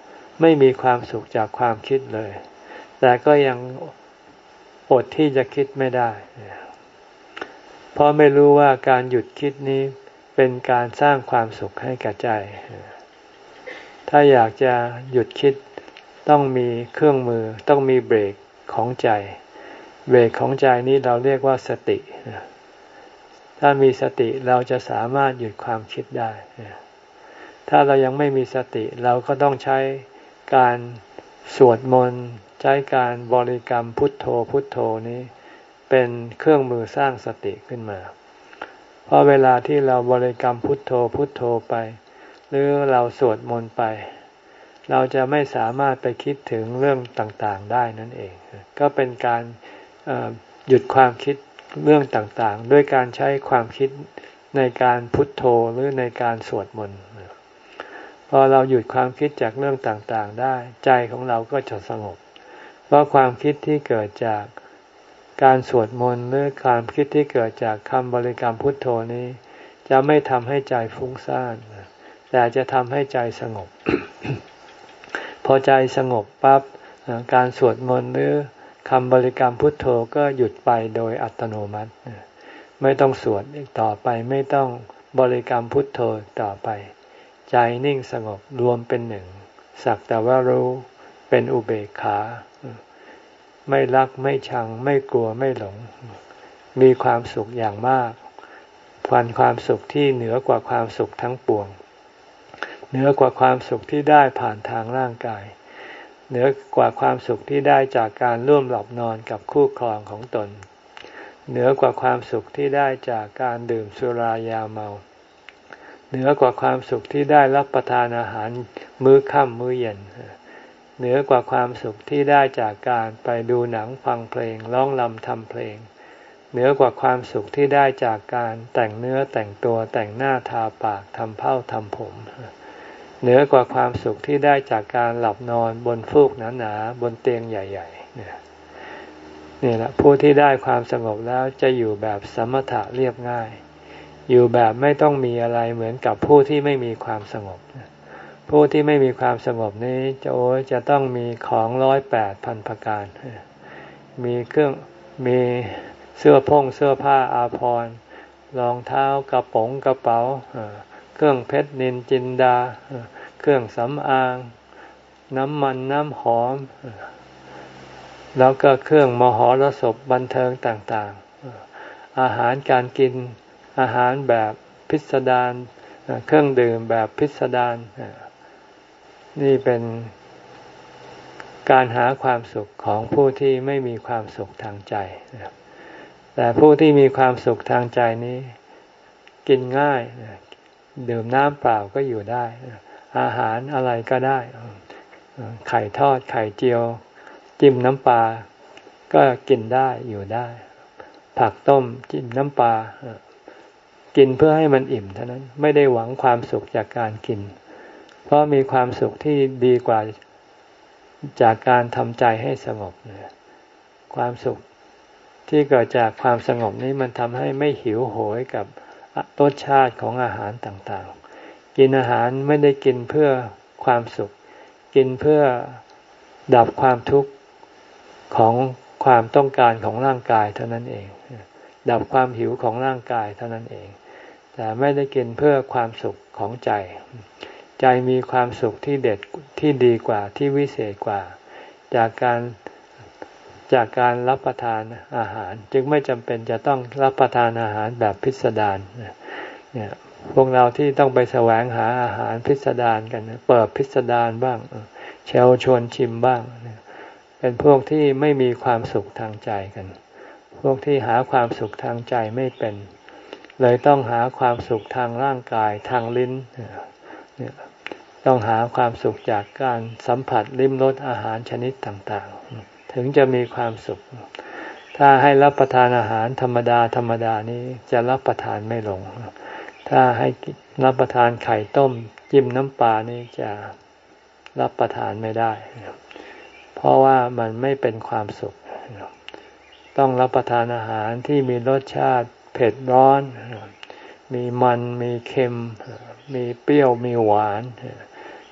[SPEAKER 1] ไม่มีความสุขจากความคิดเลยแต่ก็ยังอดที่จะคิดไม่ได้เพราะไม่รู้ว่าการหยุดคิดนี้เป็นการสร้างความสุขให้กับใจถ้าอยากจะหยุดคิดต้องมีเครื่องมือต้องมีเบรกของใจเบรกของใจนี้เราเรียกว่าสติถ้ามีสติเราจะสามารถหยุดความคิดได้ถ้าเรายังไม่มีสติเราก็ต้องใช้การสวดมนต์ใช้การบริกรรมพุทโธพุทโธนี้เป็นเครื่องมือสร้างสติขึ้นมาเพราะเวลาที่เราบริกรรมพุทโธพุทโธไปหรือเราสวดมนต์ไปเราจะไม่สามารถไปคิดถึงเรื่องต่างๆได้นั่นเองก็เป็นการหยุดความคิดเรื่องต่างๆด้วยการใช้ความคิดในการพุทโธหรือในการสวดมนต์พอเราหยุดความคิดจากเรื่องต่างๆได้ใจของเราก็จะสงบเพราะความคิดที่เกิดจากการสวดมนต์หรือความคิดที่เกิดจากคำบริกรรมพุทโธนี้จะไม่ทำให้ใจฟุ้งซ่านแต่จะทำให้ใจสงบ พอใจสงบปั๊บการสวดมนต์หรือคำบริกรรมพุทโธก็หยุดไปโดยอัตโนมัติไม่ต้องสวดอีกต่อไปไม่ต้องบริกรรมพุทโธต่อไปใจนิ่งสงบรวมเป็นหนึ่งสักแต่ว่ารู้เป็นอุเบกขาไม่รักไม่ชังไม่กลัวไม่หลงมีความสุขอย่างมากผ่านความสุขที่เหนือกว่าความสุขทั้งปวงเหนือกว่าความสุขที่ได้ผ่านทางร่างกายเหนือกว่าความสุขที่ได้จากการร่วมหลับนอนกับคู่ครองของตนเหนือกว่าความสุขที่ได้จากการดื่มสุรายาเมาเหนือกว่าความสุขที่ได้รับประทานอาหารมื้อค่ำมื้อเย็นเหนือกว่าความสุขที่ได้จากการไปดูหนังฟังเพลงร้องรำทำเพลงเหนือกว่าความสุขที่ได้จากการแต่งเนื้อแต่งตัวแต่งหน้าทาปากทำเผ้าทำผมเหนือกว่าความสุขที่ได้จากการหลับนอนบนฟูกหนาๆบนเตียงใหญ่ๆเนี่ยนี่แหละผู้ที่ได้ความสงบแล้วจะอยู่แบบสมถะเรียบง่ายอยู่แบบไม่ต้องมีอะไรเหมือนกับผู้ที่ไม่มีความสงบผู้ที่ไม่มีความสงบนี้จะโอ้จะต้องมีของร้อยแปดพันประการมีเครื่องมีเสื้อผงเสื้อผ้าอาภรณ์รองเท้ากระป๋องกระเป๋าเครื่องเพชรนินจินดาเครื่องสำอางน้ำมันน้ำหอมแล้วก็เครื่องมหรสพบันเทิงต่างๆอาหารการกินอาหารแบบพิสดารเครื่องดื่มแบบพิสดารนี่เป็นการหาความสุขของผู้ที่ไม่มีความสุขทางใจแต่ผู้ที่มีความสุขทางใจนี้กินง่ายดื่มน้ำเปล่าก็อยู่ได้อาหารอะไรก็ได้ไข่ทอดไข่เจียวจิ้มน้ำปลาก็กินได้อยู่ได้ผักต้มจิ้มน้ำปลากินเพื่อให้มันอิ่มเท่านั้นไม่ได้หวังความสุขจากการกินเพราะมีความสุขที่ดีกว่าจากการทำใจให้สงบความสุขที่เกิดจากความสงบนี้มันทำให้ไม่หิวโหยกับรสชาติของอาหารต่างๆกินอาหารไม่ได้กินเพื่อความสุขกินเพื่อดับความทุกข์ของความต้องการของร่างกายเท่านั้นเองดับความหิวของร่างกายเท่านั้นเองแต่ไม่ได้กินเพื่อความสุขของใจใจมีความสุขที่เด็ดที่ดีกว่าที่วิเศษกว่าจากการจากการรับประทานอาหารจึงไม่จำเป็นจะต้องรับประทานอาหารแบบพิสดารเนี่ยพวกเราที่ต้องไปแสวงหาอาหารพิสดารกันเปิดพิสดารบ้างเชลชวนชิมบ้างเป็นพวกที่ไม่มีความสุขทางใจกันพวกที่หาความสุขทางใจไม่เป็นเลยต้องหาความสุขทางร่างกายทางลิ้นต้องหาความสุขจากการสัมผัสลิ้มรสอาหารชนิดต่างๆถึงจะมีความสุขถ้าให้รับประทานอาหารธรรมดาธรรมดานี้จะรับประทานไม่ลงถ้าให้รับประทานไข่ต้มจิ้มน้ำปลานี่จะรับประทานไม่ได้เพราะว่ามันไม่เป็นความสุขต้องรับประทานอาหารที่มีรสชาติเผ็ดร้อนมีมันมีเค็มมีเปรี้ยวมีหวาน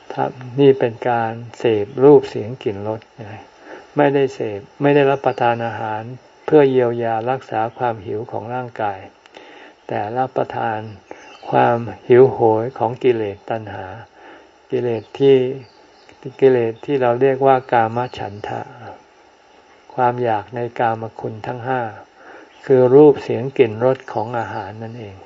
[SPEAKER 1] นี่เป็นการเสพรูปเสียงกลิ่นรสไม่ได้เสพไม่ได้รับประทานอาหารเพื่อเยียวยารักษาความหิวของร่างกายแต่รับประทานความหิวโหยของกิเลสตัณหากิเลสที่กิเลสที่เราเรียกว่ากามฉันทะความอยากในกามคุณทั้งห้าคือรูปเสียงกลิ่นรสของอาหารนั่นเอง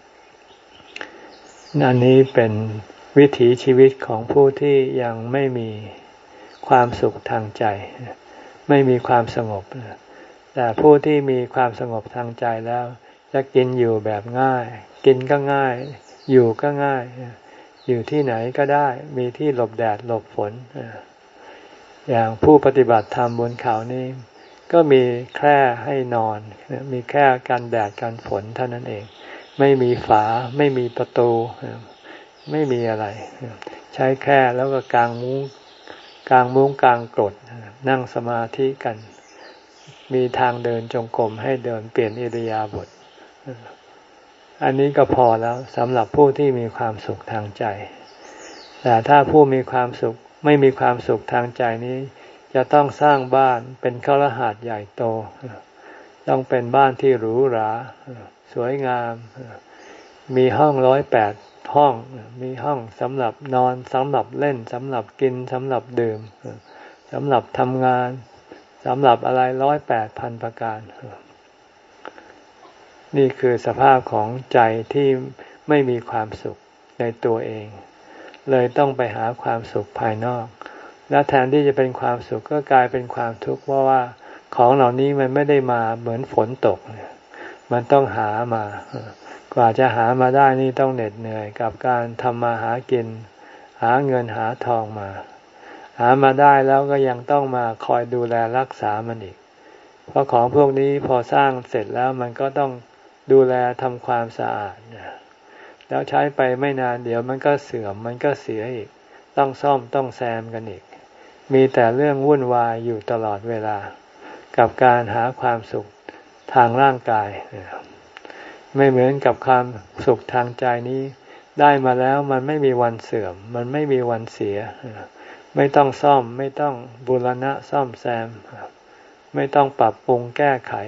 [SPEAKER 1] อันนี้เป็นวิถีชีวิตของผู้ที่ยังไม่มีความสุขทางใจไม่มีความสงบแต่ผู้ที่มีความสงบทางใจแล้วจะกินอยู่แบบง่ายกินก็ง่ายอยู่ก็ง่ายอยู่ที่ไหนก็ได้มีที่หลบแดดหลบฝนอย่างผู้ปฏิบัติธรรมบนเขานี่ก็มีแค่ให้นอนมีแค่กันแดดกันฝนเท่านั้นเองไม่มีฝาไม่มีประตูไม่มีอะไรใช้แค่แล้วก็กางมุ้งกางมุ้งกางกรดนั่งสมาธิกันมีทางเดินจงกรมให้เดินเปลี่ยนอิริยาบถอันนี้ก็พอแล้วสำหรับผู้ที่มีความสุขทางใจแต่ถ้าผู้มีความสุขไม่มีความสุขทางใจนี้จะต้องสร้างบ้านเป็นคฤหาสน์ใหญ่โตต้องเป็นบ้านที่หรูหราสวยงามมีห้องร้อยแปดห้องมีห้องสำหรับนอนสำหรับเล่นสำหรับกินสำหรับดื่มสำหรับทำงานสำหรับอะไรร้อยแปดพันประการนี่คือสภาพของใจที่ไม่มีความสุขในตัวเองเลยต้องไปหาความสุขภายนอกและแทนที่จะเป็นความสุขก็กลายเป็นความทุกข์เพราะว่าของเหล่านี้มันไม่ได้มาเหมือนฝนตกมันต้องหามากว่าจะหามาได้นี่ต้องเหน็ดเหนื่อยกับการทำมาหากินหาเงินหาทองมาหามาได้แล้วก็ยังต้องมาคอยดูแลรักษามันอีกเพราะของพวกนี้พอสร้างเสร็จแล้วมันก็ต้องดูแลทำความสะอาดแล้วใช้ไปไม่นานเดี๋ยวมันก็เสื่อมมันก็เสียอีกต้องซ่อมต้องแซมกันอีกมีแต่เรื่องวุ่นวายอยู่ตลอดเวลากับการหาความสุขทางร่างกายไม่เหมือนกับความสุขทางใจนี้ได้มาแล้วมันไม่มีวันเสื่อมมันไม่มีวันเสียไม่ต้องซ่อมไม่ต้องบูรณะซ่อมแซมไม่ต้องปรับปรุงแก้ไข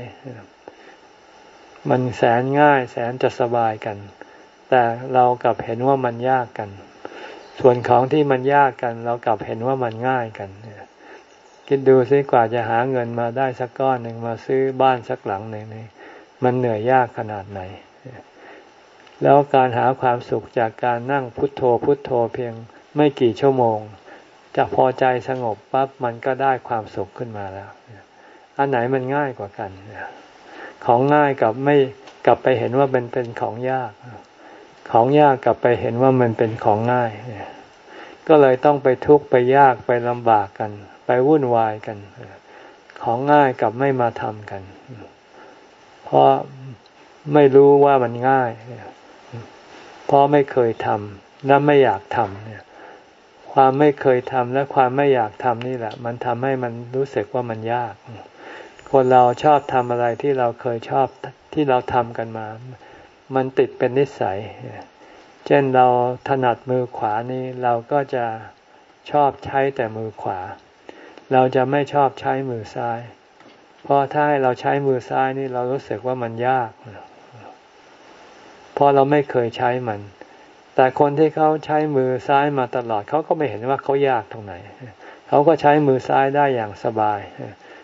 [SPEAKER 1] มันแสนง่ายแสนจะสบายกันแต่เรากลับเห็นว่ามันยากกันส่วนของที่มันยากกันเรากลับเห็นว่ามันง่ายกันคิดดูซิกว่าจะหาเงินมาได้สักก้อนหนึ่งมาซื้อบ้านสักหลังหนึ่งนี่มันเหนื่อยยากขนาดไหนแล้วการหาความสุขจากการนั่งพุทโธพุทโธเพียงไม่กี่ชั่วโมงจะพอใจสงบปั๊บมันก็ได้ความสุขขึ้นมาแล้วอันไหนมันง่ายกว่ากันของง่ายกับไม่กลับไปเห็นว่าเป็นเป็นของยากของยากกลับไปเห็นว่ามันเป็นของง่ายก็เลยต้องไปทุกข์ไปยากไปลำบากกันไปวุ่นวายกันของง่ายกับไม่มาทำกันเพราะไม่รู้ว่ามันง่ายเพราะไม่เคยทำและไม่อยากทำเนี่ยความไม่เคยทำและความไม่อยากทำนี่แหละมันทำให้มันรู้สึกว่ามันยากคนเราชอบทำอะไรที่เราเคยชอบที่เราทำกันมามันติดเป็นนิสัยเช่นเราถนัดมือขวานี่เราก็จะชอบใช้แต่มือขวาเราจะไม่ชอบใช้มือซ้ายเพราะถ้าให้เราใช้มือซ้ายนี่เรารู้สึกว่ามันยากเพราะเราไม่เคยใช้มันแต่คนที่เขาใช้มือซ้ายมาตลอดเขาก็ไม่เห็นว่าเขายากตรงไหนเขาก็ใช้มือซ้ายได้อย่างสบาย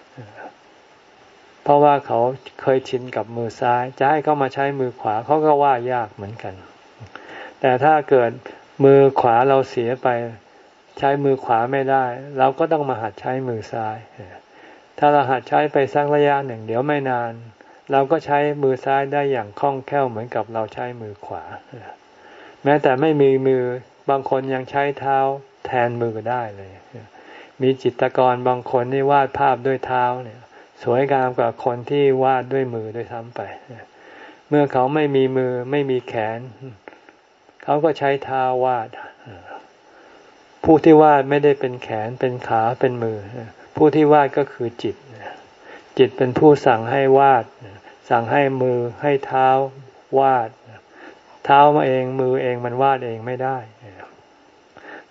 [SPEAKER 1] เพราะว่าเขาเคยชินกับมือซ้ายจะให้เขามาใช้มือขวาเขาก็ว่ายากเหมือนกันแต่ถ้าเกิดมือขวาเราเสียไปใช้มือขวาไม่ได้เราก็ต้องมาหัดใช้มือซ้ายถ้าเราหัดใช้ไปสักระยะหนึ่งเดี๋ยวไม่นานเราก็ใช้มือซ้ายได้อย่างคล่องแคล่วเหมือนกับเราใช้มือขวาแม้แต่ไม่มีมือบางคนยังใช้เท้าแทนมือได้เลยมีจิตรกรบางคนนี่วาดภาพด้วยเท้าเนี่ยสวยงามกว่าคนที่วาดด้วยมือด้วยซ้ำไปเมื่อเขาไม่มีมือไม่มีแขนเขาก็ใช้เท้าวาดผู้ที่วาดไม่ได้เป็นแขนเป็นขาเป็นมือผู้ที่วาดก็คือจิตจิตเป็นผู้สั่งให้วาดสั่งให้มือให้เท้าวาดเท้ามาเองมือเองมันวาดเองไม่ได้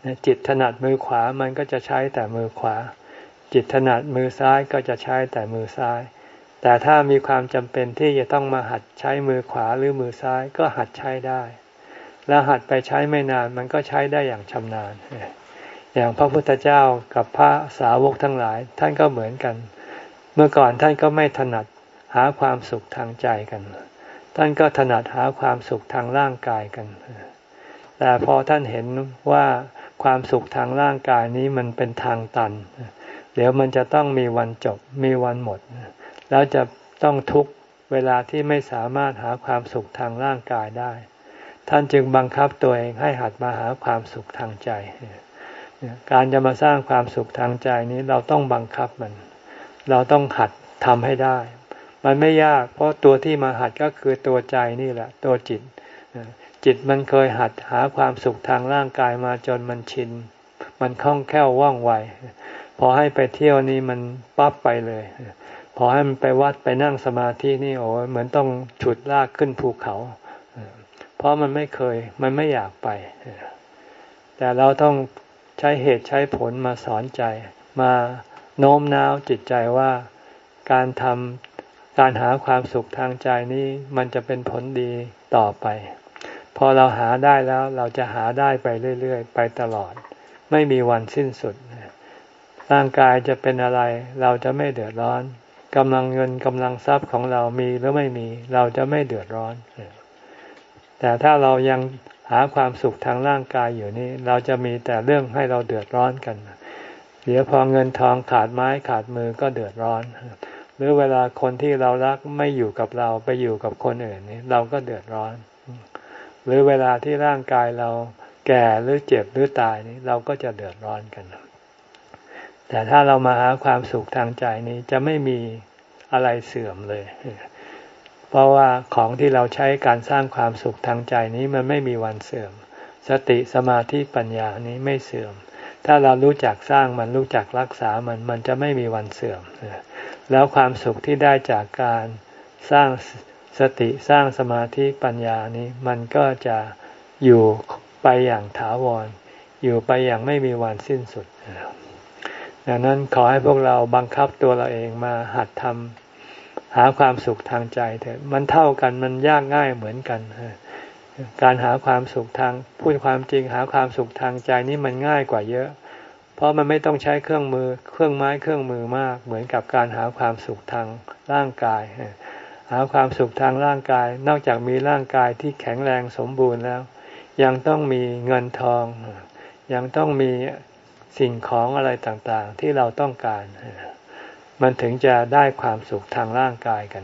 [SPEAKER 1] จิตถนัดมือขวามันก็จะใช้แต่มือขวาจิตถนัดมือซ้ายก็จะใช้แต่มือซ้ายแต่ถ้ามีความจำเป็นที่จะต้องมาหัดใช้มือขวาหรือมือซ้ายก็หัดใช้ได้แล้วหัดไปใช้ไม่นานมันก็ใช้ได้อย่างชำนาญอย่างพระพุทธเจ้ากับพระสาวกทั้งหลายท่านก็เหมือนกันเมื่อก่อนท่านก็ไม่ถนัดหาความสุขทางใจกันท่านก็ถนัดหาความสุขทางร่างกายกันแต่พอท่านเห็นว่าความสุขทางร่างกายนี้มันเป็นทางตันเดี๋ยวมันจะต้องมีวันจบมีวันหมดแล้วจะต้องทุกข์เวลาที่ไม่สามารถหาความสุขทางร่างกายได้ท่านจึงบังคับตัวเองให้หัดมาหาความสุขทางใจการจะมาสร้างความสุขทางใจนี้เราต้องบังคับมันเราต้องหัดทำให้ได้มันไม่ยากเพราะตัวที่มาหัดก็คือตัวใจนี่แหละตัวจิตจิตมันเคยหัดหาความสุขทางร่างกายมาจนมันชินมันคล่องแคล่วว่องไวพอให้ไปเที่ยวนี่มันปั๊บไปเลยพอให้มันไปวัดไปนั่งสมาธินี่โอ้เหมือนต้องฉุดลากขึ้นภูเขาเพราะมันไม่เคยมันไม่อยากไปแต่เราต้องใช้เหตุใช้ผลมาสอนใจมาโน้มน้าวจิตใจว่าการทำการหาความสุขทางใจนี้มันจะเป็นผลดีต่อไปพอเราหาได้แล้วเราจะหาได้ไปเรื่อยๆไปตลอดไม่มีวันสิ้นสุดร่างกายจะเป็นอะไรเราจะไม่เดือดร้อนกำลังเงินกำลังทรัพย์ของเรามีหรือไม่มีเราจะไม่เดือดร้อนแต่ถ้าเรายังหาความสุขทางร่างกายอยู่นี่เราจะมีแต่เรื่องให้เราเดือดร้อนกันเดี๋ยวพอเงินทองขาดไม้ขาดมือก็เดือดร้อนหรือเวลาคนที่เรารักไม่อยู่กับเราไปอยู่กับคนอื่นนี่เราก็เดือดร้อนหรือเวลาที่ร่างกายเราแก่หรือเจ็บหรือตายนี่เราก็จะเดือดร้อนกันแต่ถ้าเรามาหาความสุขทางใจนี้จะไม่มีอะไรเสื่อมเลยเพราะว่าของที่เราใช้การสร้างความสุขทางใจนี้มันไม่มีวันเสื่อมสติสมาธิปัญญานี้ไม่เสื่อมถ้าเรารู้จักสร้างมันรู้จักรักษามันมันจะไม่มีวันเสื่อมแล้วความสุขที่ได้จากการสร้างสติสร้างสมาธิปัญญานี้มันก็จะอยู่ไปอย่างถาวรอยู่ไปอย่างไม่มีวันสิ้นสุดดังนั้นขอให้พวกเราบังคับตัวเราเองมาหัดทำหาความสุขทางใจเถอะมันเท่ากันมันยากง่ายเหมือนกันการหาความสุขทางพูดความจริงหาความสุขทางใจนี่มันง่ายกว่าเยอะเพราะมันไม่ต้องใช้เครื่องมือเครื่องไม้เครื่องมือมากเหมือนกับการหาความสุขทางร่างกายหาความสุขทางร่างกายนอกจากมีร่างกายที่แข็งแรงสมบูรณ์แล้วยังต้องมีเงินทองยังต้องมีสิ่งของอะไรต่างๆที่เราต้องการมันถึงจะได้ความสุขทางร่างกายกัน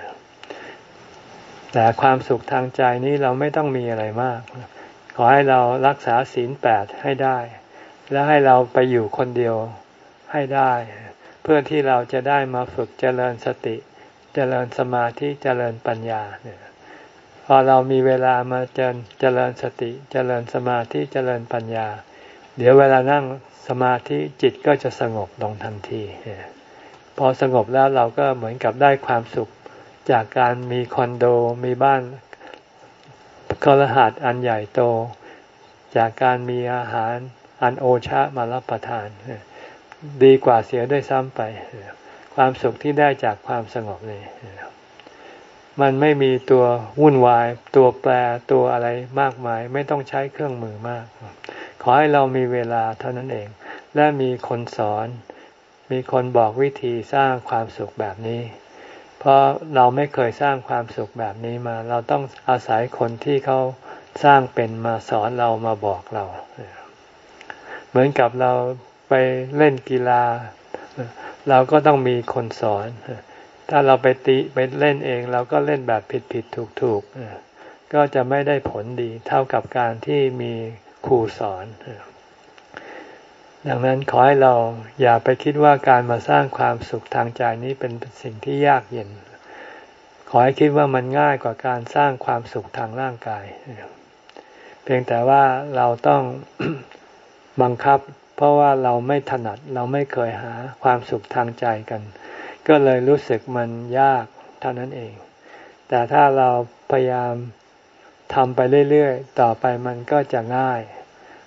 [SPEAKER 1] แต่ความสุขทางใจนี้เราไม่ต้องมีอะไรมากขอให้เรารักษาศีลแปดให้ได้แล้วให้เราไปอยู่คนเดียวให้ได้เพื่อที่เราจะได้มาฝึกเจริญสติเจริญสมาธิเจริญปัญญาพอเรามีเวลามาเจริญเจริญสติเจริญสมาธิเจริญปัญญาเดี๋ยวเวลานั่งสมาธิจิตก็จะสงบลงทันทีพอสงบแล้วเราก็เหมือนกับได้ความสุขจากการมีคอนโดมีบ้านคฤหาสน์อันใหญ่โตจากการมีอาหารอันโอชะมารับประทานดีกว่าเสียด้วยซ้ำไปความสุขที่ได้จากความสงบนี่มันไม่มีตัววุ่นวายตัวแปรตัวอะไรมากมายไม่ต้องใช้เครื่องมือมากขอให้เรามีเวลาเท่านั้นเองและมีคนสอนมีคนบอกวิธีสร้างความสุขแบบนี้เพราะเราไม่เคยสร้างความสุขแบบนี้มาเราต้องอาศัยคนที่เขาสร้างเป็นมาสอนเรามาบอกเราเหมือนกับเราไปเล่นกีฬาเราก็ต้องมีคนสอนถ้าเราไปติไปเล่นเองเราก็เล่นแบบผิดผิดถูกถูกก็จะไม่ได้ผลดีเท่ากับการที่มีครูสอนดังนั้นขอให้เราอย่าไปคิดว่าการมาสร้างความสุขทางใจนี้เป็นสิ่งที่ยากเย็นขอให้คิดว่ามันง่ายกว่าการสร้างความสุขทางร่างกายเพียงแต่ว่าเราต้อง บังคับเพราะว่าเราไม่ถนัดเราไม่เคยหาความสุขทางใจกันก็เลยรู้สึกมันยากเท่านั้นเองแต่ถ้าเราพยายามทำไปเรื่อยๆต่อไปมันก็จะง่าย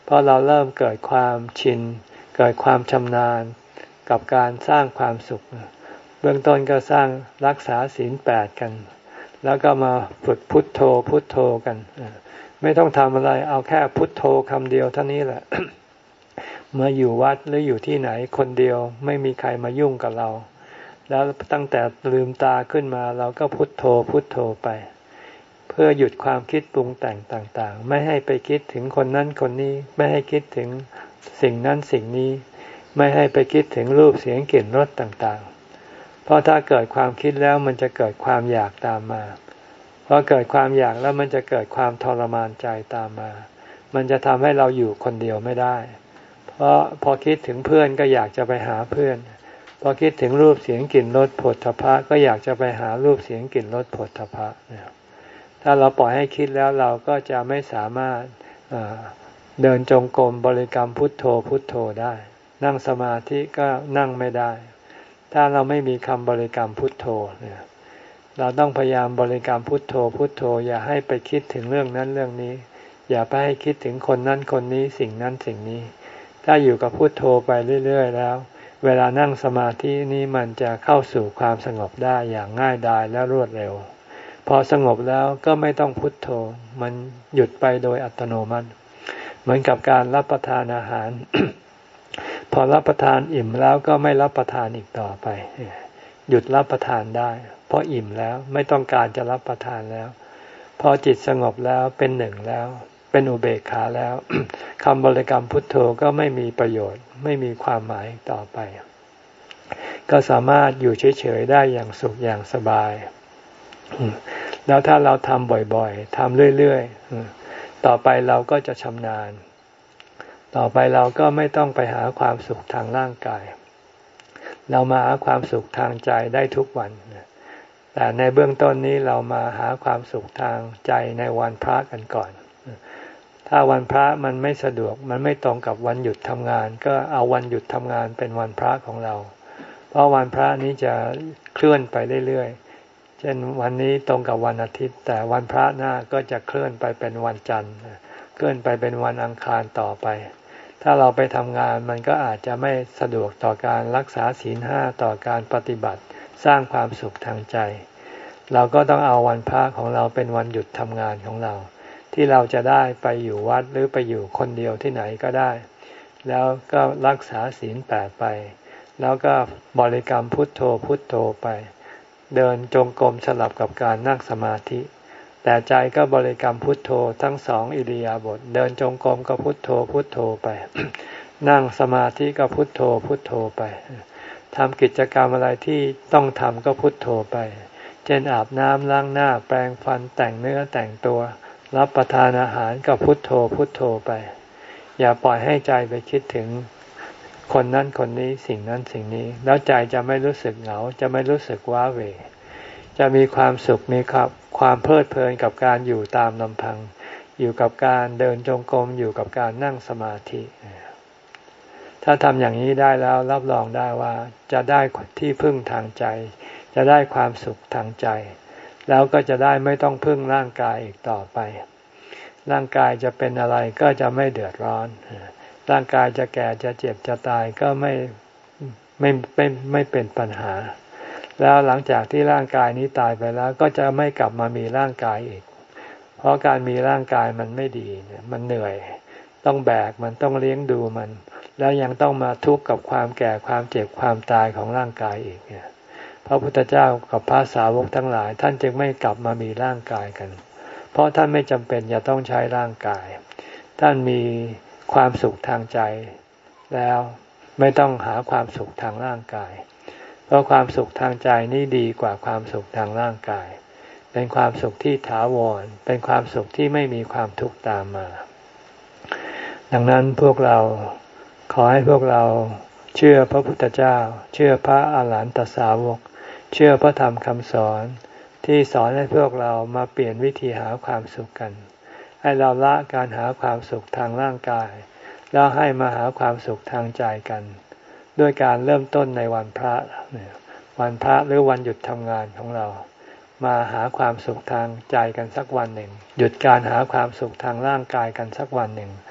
[SPEAKER 1] เพราะเราเริ่มเกิดความชินเกิดความชำนาญกับการสร้างความสุขเบื้องต้นก็สร้างรักษาศีลแปดกันแล้วก็มาฝึกพุทโธพุทโธกันไม่ต้องทำอะไรเอาแค่พุทโธคำเดียวเท่านี้แหละ เมื่ออยู่วัดหรืออยู่ที่ไหนคนเดียวไม่มีใครมายุ่งกับเราแล้วตั้งแต่ลืมตาขึ้นมาเราก็พุทโธพุทโธไปเพื่อหยุดความคิดปรุงแต่งต่างๆไม่ให้ไปคิดถึงคนนั้นคนนี้ไม่ให้คิดถึงสิ่งนั้นสิ่งนี้ไม่ให้ไปคิดถึงรูปเสียงกลิ่นรสต่างๆเพราะถ้าเกิดความคิดแล้วมันจะเกิดความอยากตามมาพอเกิดความอยากแล้วมันจะเกิดความทรมานใจตามมามันจะทำให้เราอยู่คนเดียวไม่ได้เพราะพอคิดถึงเพื่อนก็อยากจะไปหาเพื่อนพอคิดถึงรูปเสียงกลิ่นรสโผฏฐัพพะก็อยากจะไปหารูปเสียงกลิ่นรสโผฏฐัพพะถ้าเราปล่อยให้คิดแล้วเราก็จะไม่สามารถเดินจงกรมบริกรรมพุทโธพุทโธได้นั่งสมาธิก็นั่งไม่ได้ถ้าเราไม่มีคำบริกรรมพุทโธเนี่ยเราต้องพยายามบริกรรมพุทโธพุทโธอย่าให้ไปคิดถึงเรื่องนั้นเรื่องนี้อย่าไปให้คิดถึงคนนั้นคนนี้สิ่งนั้นสิ่งนี้ถ้าอยู่กับพุทโธไปเรื่อยๆแล้วเวลานั่งสมาธินี้มันจะเข้าสู่ความสงบได้อย่างง่ายดายและรวดเร็วพอสงบแล้วก็ไม่ต้องพุทโธมันหยุดไปโดยอัตโนมัติเหมือนกับการรับประทานอาหาร พอรับประทานอิ่มแล้วก็ไม่รับประทานอีกต่อไปหยุดรับประทานได้เพราะอิ่มแล้วไม่ต้องการจะรับประทานแล้วพอจิตสงบแล้วเป็นหนึ่งแล้วเป็นอุเบกขาแล้ว คำบริกรรมพุทโธก็ไม่มีประโยชน์ไม่มีความหมายต่อไปก็สามารถอยู่เฉยๆได้อย่างสุขอย่างสบายแล้วถ้าเราทำบ่อยๆทำเรื่อยๆต่อไปเราก็จะชำนาญต่อไปเราก็ไม่ต้องไปหาความสุขทางร่างกายเรามาหาความสุขทางใจได้ทุกวันแต่ในเบื้องต้นนี้เรามาหาความสุขทางใจในวันพระกันก่อนถ้าวันพระมันไม่สะดวกมันไม่ตรงกับวันหยุดทำงานก็เอาวันหยุดทำงานเป็นวันพระของเราเพราะวันพระนี้จะเคลื่อนไปเรื่อยๆเช่นวันนี้ตรงกับวันอาทิตย์แต่วันพระหน้าก็จะเคลื่อนไปเป็นวันจันทร์เคลื่อนไปเป็นวันอังคารต่อไปถ้าเราไปทำงานมันก็อาจจะไม่สะดวกต่อการรักษาศีลห้าต่อการปฏิบัติสร้างความสุขทางใจเราก็ต้องเอาวันพระของเราเป็นวันหยุดทำงานของเราที่เราจะได้ไปอยู่วัดหรือไปอยู่คนเดียวที่ไหนก็ได้แล้วก็รักษาศีลแปดไปแล้วก็บริกรรมพุทโธพุทโธไปเดินจงกรมสลับกับการนั่งสมาธิแต่ใจก็บริกรรมพุทโธทั้งสองอิริยาบถเดินจงกรมก็พุทโธพุทโธไป นั่งสมาธิก็พุทโธพุทโธไปทำกิจกรรมอะไรที่ต้องทำก็พุทโธไปเช่นอาบน้ำล้างหน้าแปรงฟันแต่งเนื้อแต่งตัวรับประทานอาหารก็พุทโธพุทโธไปอย่าปล่อยให้ใจไปคิดถึงคนนั้นคนนี้สิ่งนั้นสิ่งนี้แล้วใจจะไม่รู้สึกเหงาจะไม่รู้สึกว้าเหวจะมีความสุขมีความความเพลิดเพลินกับการอยู่ตามลำพังอยู่กับการเดินจงกรมอยู่กับการนั่งสมาธิถ้าทำอย่างนี้ได้แล้วรับรองได้ว่าจะได้ที่พึ่งทางใจจะได้ความสุขทางใจแล้วก็จะได้ไม่ต้องพึ่งร่างกายอีกต่อไปร่างกายจะเป็นอะไรก็จะไม่เดือดร้อนร่างกายจะแก่จะเจ็บจะตายก็ไม่ไม่ไม่ไม่เป็นปัญหาแล้วหลังจากที่ร่างกายนี้ตายไปแล้วก็จะไม่กลับมามีร่างกายอีกเพราะการมีร่างกายมันไม่ดีมันเหนื่อยต้องแบกมันต้องเลี้ยงดูมันแล้วยังต้องมาทุกข์กับความแก่ความเจ็บความตายของร่างกายอีกเนี่ยพระพุทธเจ้ากับพระสาวกทั้งหลายท่านจึงไม่กลับมามีร่างกายกันเพราะท่านไม่จำเป็นจะต้องใช้ร่างกายท่านมีความสุขทางใจแล้วไม่ต้องหาความสุขทางร่างกายเพราะความสุขทางใจนี่ดีกว่าความสุขทางร่างกายเป็นความสุขที่ถาวรเป็นความสุขที่ไม่มีความทุกข์ตามมาดังนั้นพวกเราขอให้พวกเราเชื่อพระพุทธเจ้าเชื่อพระอาหารหันตสาวกเชื่อพระธรรมคำสอนที่สอนให้พวกเรามาเปลี่ยนวิธีหาความสุขกันให้เราละการหาความสุขทางร่างกายแล้วให้มาหาความสุขทางใจกันด้วยการเริ่มต้นในวันพระวันพระหรือวันหยุดทำงานของเรามาหาความสุขทางใจกันสักวันหนึ่งหยุดการหาความสุขทางร่างกายกันสักวันหนึ่ง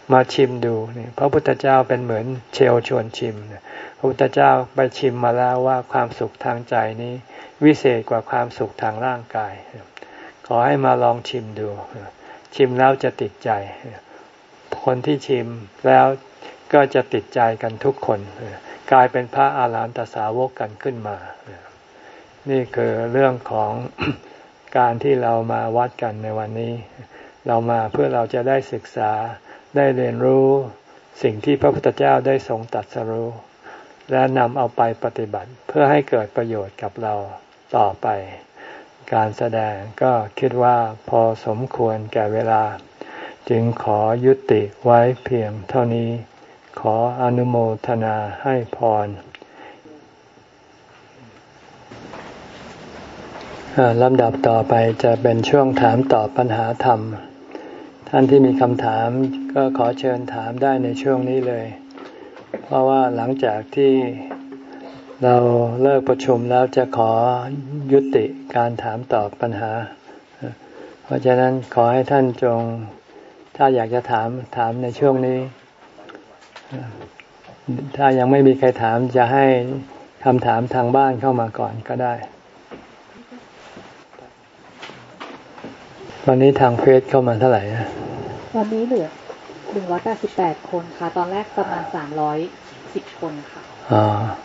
[SPEAKER 1] มาชิมดูนี่พระพุทธเจ้าเป็นเหมือนเชลชวนชิมพระพุทธเจ้าไปชิมมาแล้วว่าความสุขทางใจนี้วิเศษกว่าความสุขทางร่างกายขอให้มาลองชิมดูชิมแล้วจะติดใจคนที่ชิมแล้วก็จะติดใจกันทุกคนกลายเป็นพระอาหารหันตสาวกกันขึ้นมานี่คือเรื่องของการที่เรามาวัดกันในวันนี้เรามาเพื่อเราจะได้ศึกษาได้เรียนรู้สิ่งที่พระพุทธเจ้าได้ทรงตรัสรู้และนำเอาไปปฏิบัติเพื่อให้เกิดประโยชน์กับเราต่อไปการแสดงก็คิดว่าพอสมควรแก่เวลาจึงขอยุติไว้เพียงเท่านี้ขออนุโมทนาให้พรลำดับต่อไปจะเป็นช่วงถามตอบปัญหาธรรมท่านที่มีคำถามก็ขอเชิญถามได้ในช่วงนี้เลยเพราะว่าหลังจากที่เราเลิกประชุมแล้วจะขอยุติการถามตอบปัญหาเพราะฉะนั้นขอให้ท่านจงถ้าอยากจะถามถามในช่วงนี้ถ้ายังไม่มีใครถามจะให้คำถามทางบ้านเข้ามาก่อนก็ได้วันนี้ทางเฟซเข้ามาเท่าไหร่นะ
[SPEAKER 2] วันนี้เหลือหนึ่งร้อยแปดสิบแปดคนค่ะตอนแรกประมาณสามร้อยสิบคนค่ะ
[SPEAKER 1] อ๋อ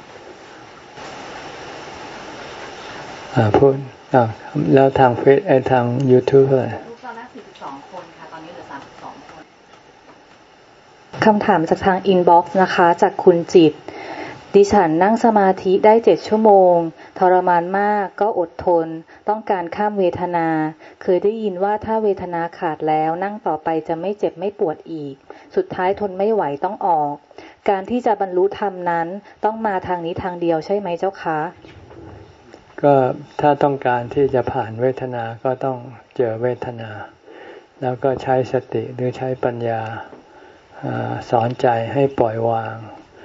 [SPEAKER 1] อ่าพูดอ่าแล้วทางเฟซไอ้ทาง YouTube เท่าไหร่
[SPEAKER 2] ตอนแรกสี่สิบสองคนค่ะตอนนี้เหลือสามสิบสองคนคำถามจากทางอินบ็อกซ์นะคะจากคุณจิตดิฉันนั่งสมาธิได้เจ็ดชั่วโมงทรมานมากก็อดทนต้องการข้ามเวทนาเคยได้ยินว่าถ้าเวทนาขาดแล้วนั่งต่อไปจะไม่เจ็บไม่ปวดอีกสุดท้ายทนไม่ไหวต้องออกการที่จะบรรลุธรรมนั้นต้องมาทางนี้ทางเดียวใช่ไหมเจ้าคะ
[SPEAKER 1] ก็ถ้าต้องการที่จะผ่านเวทนาก็ต้องเจอเวทนาแล้วก็ใช้สติหรือใช้ปัญญาสอนใจให้ปล่อยวาง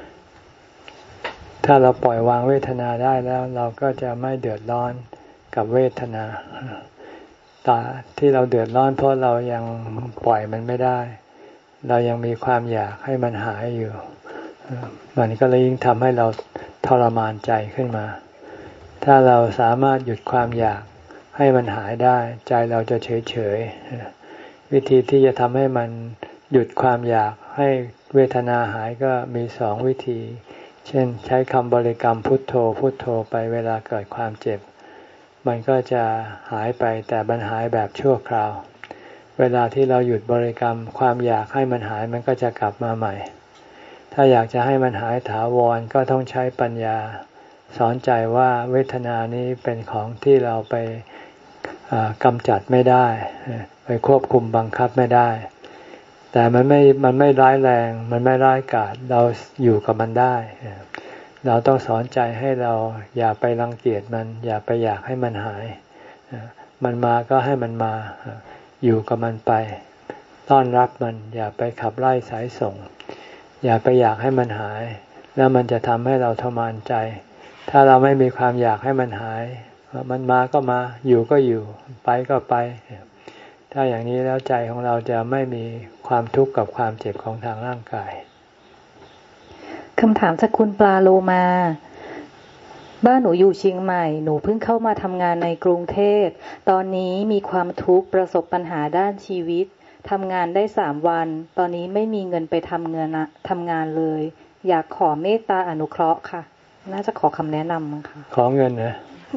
[SPEAKER 1] ถ้าเราปล่อยวางเวทนาได้แล้วเราก็จะไม่เดือดร้อนกับเวทนาแต่ที่เราเดือดร้อนเพราะเรายังปล่อยมันไม่ได้เรายังมีความอยากให้มันหายอยู่มันก็เลยยิ่งทำให้เราทรมานใจขึ้นมาถ้าเราสามารถหยุดความอยากให้มันหายได้ใจเราจะเฉยเฉยวิธีที่จะทำให้มันหยุดความอยากให้เวทนาหายก็มีสองวิธีเช่นใช้คำบริกรรมพุทโธพุทโธไปเวลาเกิดความเจ็บมันก็จะหายไปแต่มันหายแบบชั่วคราวเวลาที่เราหยุดบริกรรมความอยากให้มันหายมันก็จะกลับมาใหม่ถ้าอยากจะให้มันหายถาวรก็ต้องใช้ปัญญาสอนใจว่าเวทนานี้เป็นของที่เราไปกำจัดไม่ได้ไปควบคุมบังคับไม่ได้แต่มันไม่มันไม่ร้ายแรงมันไม่ร้ายกาจเราอยู่กับมันได้เราต้องสอนใจให้เราอย่าไปรังเกียจมันอย่าไปอยากให้มันหายมันมาก็ให้มันมาอยู่กับมันไปต้อนรับมันอย่าไปขับไล่สายส่งอย่าไปอยากให้มันหายแล้วมันจะทำให้เราทรมานใจถ้าเราไม่มีความอยากให้มันหายมันมาก็มาอยู่ก็อยู่ไปก็ไปถ้าอย่างนี้แล้วใจของเราจะไม่มีความทุกข์กับความเจ็บของทางร่างกาย
[SPEAKER 2] คำถามจากคุณปลาโลมาบ้านหนูอยู่เชียงใหม่หนูเพิ่งเข้ามาทำงานในกรุงเทพตอนนี้มีความทุกข์ประสบปัญหาด้านชีวิตทำงานได้สามวันตอนนี้ไม่มีเงินไปทำเงินทำงานเลยอยากขอเมตตาอนุเคราะห์ค่ะน่าจะขอคำแนะนำมั้งค่ะ
[SPEAKER 1] ขอเงินนะ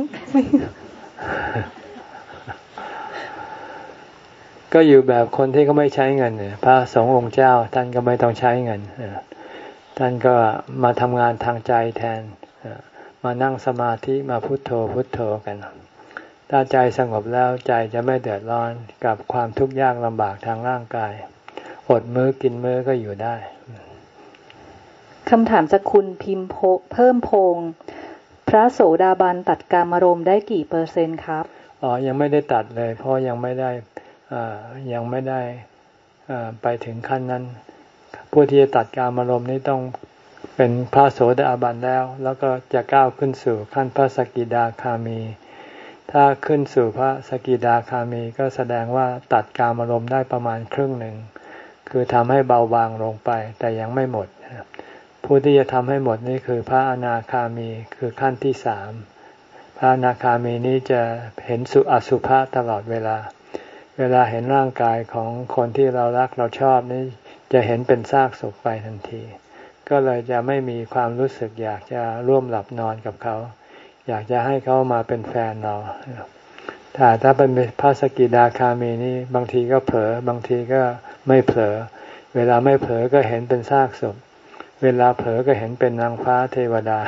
[SPEAKER 1] ก็อยู่แบบคนที่เขาไม่ใช้เงินเนี่ยพระสงฆ์องค์เจ้าท่านก็ไม่ต้องใช้เงินท่านก็มาทำงานทางใจแทนมานั่งสมาธิมาพุทโธพุทโธกันถ้าใจสงบแล้วใจจะไม่เดือดร้อนกับความทุกข์ยากลำบากทางร่างกายอดมื้อกินมื้อก็อยู่ได้
[SPEAKER 2] คำถามจากคุณพิมพ์เพิ่มพงษ์พระโสดาบันตัดกามารมณ์ได้กี่เปอร์เซ็นต์ครับ
[SPEAKER 1] อ๋อยังไม่ได้ตัดเลยเพราะยังไม่ได้ยังไม่ได้ไปถึงขั้นนั้นผู้ที่จะตัดกามารมณ์นี้ต้องเป็นพระโสดาบันแล้วแล้วก็จะก้าวขึ้นสู่ขั้นพระสกิทาคามีถ้าขึ้นสู่พระสกิทาคามีก็แสดงว่าตัดกามารมณ์ได้ประมาณครึ่งหนึ่งคือทำให้เบาบางลงไปแต่ยังไม่หมดผู้ที่จะทำให้หมดนี่คือพระอนาคามีคือขั้นที่สามพระอนาคามีนี้จะเห็นสุอสุภะตลอดเวลาเวลาเห็นร่างกายของคนที่เรารักเราชอบนี่จะเห็นเป็นซากศพไปทันทีก็เลยจะไม่มีความรู้สึกอยากจะร่วมหลับนอนกับเขาอยากจะให้เขามาเป็นแฟนเราแต่ถ้าเป็นพระสกิทาคามีนี่บางทีก็เผลอบางทีก็ไม่เผลอเวลาไม่เผลอก็เห็นเป็นซากศพเวลาเผลอก็เห็นเป็นนางฟ้าเทวดา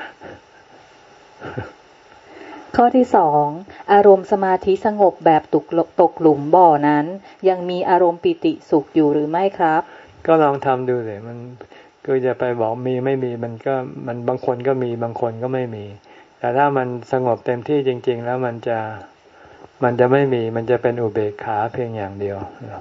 [SPEAKER 2] ข้อที่สองอารมณ์สมาธิสงบแบบตกตกหลุมบ่อนั้นยังมีอารมณ์ปิติสุขอยู่หรือไม่ครับ
[SPEAKER 1] ก็ลองทำดูสิมันคือจะไปบอกมีไม่มีมันก็มันบางคนก็มีบางคนก็ไม่มีแต่ถ้ามันสงบเต็มที่จริงๆแล้วมันจะมันจะไม่มีมันจะเป็นอุเบกขาเพียงอย่างเดียว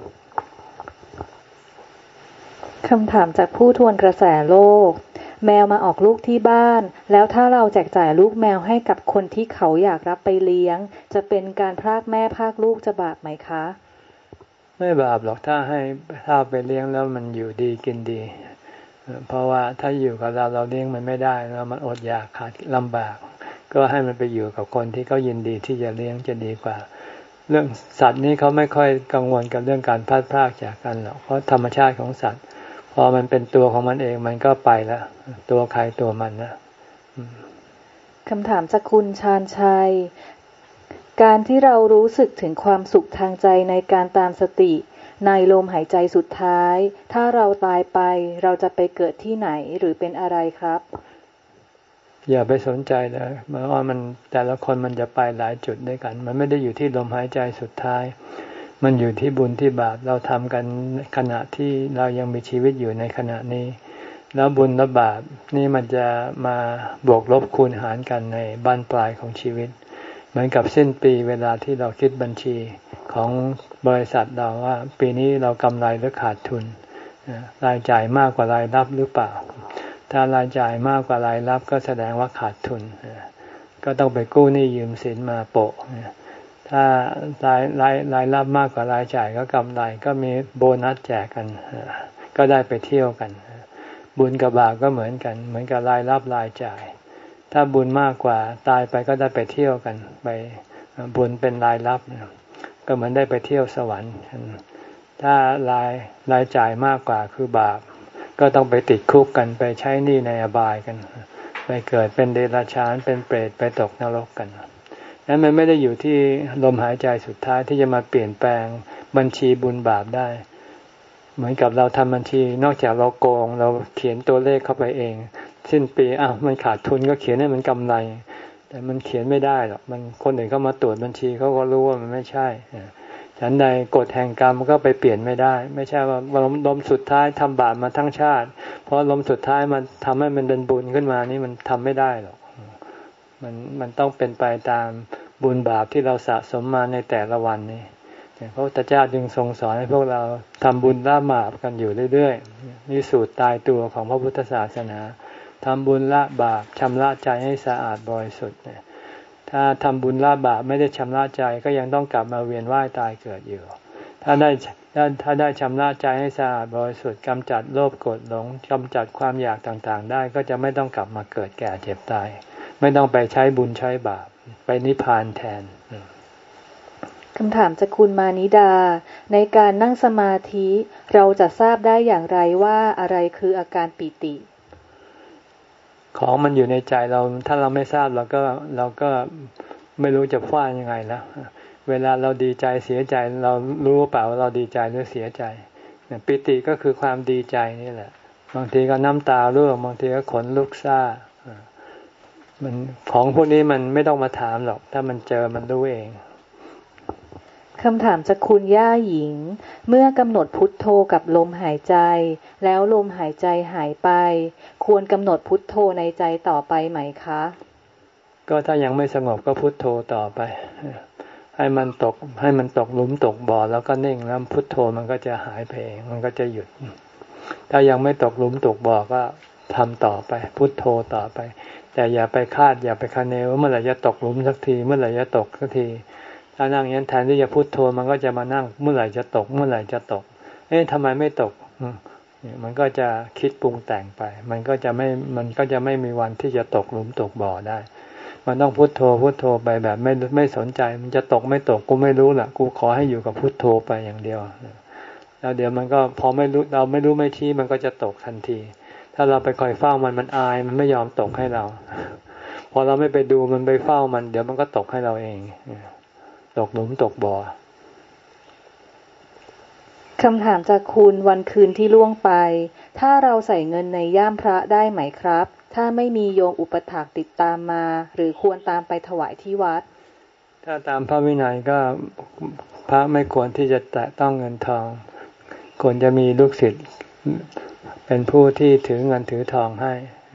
[SPEAKER 2] คำถามจากผู้ทวนกระแสโลกแมวมาออกลูกที่บ้านแล้วถ้าเราแจกจ่ายลูกแมวให้กับคนที่เขาอยากรับไปเลี้ยงจะเป็นการพรากแม่พรากลูกจะบาปไหมคะ
[SPEAKER 1] ไม่บาปหรอกถ้าให้ถ้าไปเลี้ยงแล้วมันอยู่ดีกินดีเพราะว่าถ้าอยู่กับเราเราเลี้ยงมันไม่ได้แล้วมันอดอยากขาดลำบากก็ให้มันไปอยู่กับคนที่เขายินดีที่จะเลี้ยงจะดีกว่าเรื่องสัตว์นี้เขาไม่ค่อยกังวลกับเรื่องการพลาดพลาดจากกันหรอกเพราะธรรมชาติของสัตว์พอมันเป็นตัวของมันเองมันก็ไปแล้วตัวใครตัวมันนะ
[SPEAKER 2] คำถามจากคุณชาญชัยการที่เรารู้สึกถึงความสุขทางใจในการตามสติในลมหายใจสุดท้ายถ้าเราตายไปเราจะไปเกิดที่ไหนหรือเป็นอะไรครับ
[SPEAKER 1] อย่าไปสนใจเลยเพราะว่ามันแต่ละคนมันจะไปหลายจุดด้วยกันมันไม่ได้อยู่ที่ลมหายใจสุดท้ายมันอยู่ที่บุญที่บาปเราทำกันขณะที่เรายังมีชีวิตอยู่ในขณะนี้แล้วบุญและบาปนี่มันจะมาบวกลบคูณหารกันในบั้นปลายของชีวิตเหมือนกับสิ้นปีเวลาที่เราคิดบัญชีของบริษัทเราว่าปีนี้เรากำไรหรือขาดทุนรายจ่ายมากกว่ารายรับหรือเปล่าถ้ารายจ่ายมากกว่ารายรับก็แสดงว่าขาดทุนก็ต้องไปกู้หนี้ยืมสินมาโปะถ้ารายรายรายรับมากกว่ารายจ่ายก็กำไรก็มีโบนัสแจกกันก็ได้ไปเที่ยวกันบุญกับบาปก็เหมือนกันเหมือนกับรายรับรายจ่ายถ้าบุญมากกว่าตายไปก็ได้ไปเที่ยวกันไปบุญเป็นรายรับก็เหมือนได้ไปเที่ยวสวรรค์ถ้ารายรายจ่ายมากกว่าคือบาปก็ต้องไปติดคุกกันไปใช้หนี้ในอบายกันไปเกิดเป็นเดรัจฉานเป็นเปรตไปตกนรกกันนั้นมันไม่ได้อยู่ที่ลมหายใจสุดท้ายที่จะมาเปลี่ยนแปลงบัญชีบุญบาปได้เหมือนกับเราทำบัญชีนอกจากเราโกงเราเขียนตัวเลขเข้าไปเองสิ้นปีอ้าวมันขาดทุนก็เขียนให้มันกำไรแต่มันเขียนไม่ได้หรอกมันคนอื่นเข้ามาตรวจบัญชีเขาก็รู้ว่ามันไม่ใช่ฉันใดกฎแห่งกรรมก็ไปเปลี่ยนไม่ได้ไม่ใช่ว่าลมลมสุดท้ายทำบาปมาทั้งชาติเพราะลมสุดท้ายมันทำให้มันเป็นบุญขึ้นมานี่มันทำไม่ได้หรอกมันมันต้องเป็นไปตามบุญบาปที่เราสะสมมาในแต่ละวันนี่พระพุทธเจ้าจึงทรงสอนให้พวกเราทำบุญละบาปกันอยู่เรื่อยๆนี่สูตรตายตัวของพระพุทธศาสนาทำบุญละบาปชำระใจให้สะอาดบริสุทธิ์ถ้าทำบุญละบาปไม่ได้ชำระใจก็ยังต้องกลับมาเวียนว่ายตายเกิดอยู่ถ้าได้ถ้าได้ชำระใจให้สะอาดบริสุทธิ์กำจัดโลภโกรธหลงกำจัดความอยากต่างๆได้ก็จะไม่ต้องกลับมาเกิดแก่เจ็บตายไม่ต้องไปใช้บุญใช้บาปไปนิพพานแทน
[SPEAKER 2] คำถามจากคุณมานิดาในการนั่งสมาธิเราจะทราบได้อย่างไรว่าอะไรคืออาการปิติ
[SPEAKER 1] ของมันอยู่ในใจเราถ้าเราไม่ทราบเราก็เราก็ไม่รู้จะว่ายังไงแล้วเวลาเราดีใจเสียใจเรารู้เปล่าว่าเราดีใจหรือเสียใจปิติก็คือความดีใจนี่แหละบางทีก็น้ำตาร่วงบางทีก็ขนลุกซ่ามันของพวกนี้มันไม่ต้องมาถามหรอกถ้ามันเจอมันรู้เอง
[SPEAKER 2] คำถามจากคุณย่าหญิงเมื่อกำหนดพุทโธกับลมหายใจแล้วลมหายใจหายไปควรกำหนดพุทโธในใจต่อไปไหมคะ
[SPEAKER 1] ก็ถ้ายังไม่สงบก็พุทโธต่อไปให้มันตกให้มันตกหลุมตกบ่อแล้วก็นิ่งแล้วพุทโธมันก็จะหายไปเองมันก็จะหยุดถ้ายังไม่ตกหลุมตกบ่อก็ทำต่อไปพุทโธต่อไปแต่อย่าไปคาดอย่าไปคะเนว่าเมื่อไหร่จะตกหลุมสักทีเมื่อไหร่จะตกสักทีถ้านั่งอย่างนั้นแทนที่จะพุทโธมันก็จะมานั่งเมื่อไหร่จะตกเมื่อไหร่จะตกเอ๊ะทำไมไม่ตกมันก็จะคิดปรุงแต่งไปมันก็จะไม่มันก็จะไม่มีวันที่จะตกหลุมตกบ่อได้มันต้องพุทโธพุทโธไปแบบไม่ไม่สนใจมันจะตกไม่ตกกูไม่รู้ล่ะกูขอให้อยู่กับพุทโธไปอย่างเดียวแล้วเดี๋ยวมันก็พอไม่รู้เราไม่รู้ไม่ชี้มันก็จะตกทันทีถ้าเราไปคอยเฝ้ามันมันอายมันไม่ยอมตกให้เราพอเราไม่ไปดูมันไปเฝ้ามันเดี๋ยวมันก็ตกให้เราเองตกหลุมตกบ่อ
[SPEAKER 2] คำถามจากคุณวันคืนที่ล่วงไปถ้าเราใส่เงินในย่ามพระได้ไหมครับถ้าไม่มีโยมอุปถากติดตามมาหรือควรตามไปถวายที่วัด
[SPEAKER 1] ถ้าตามพระวินัยก็พระไม่ควรที่จะแตะต้องเงินทองควรจะมีลูกศิษย์เป็นผู้ที่ถือเงินถือทองให้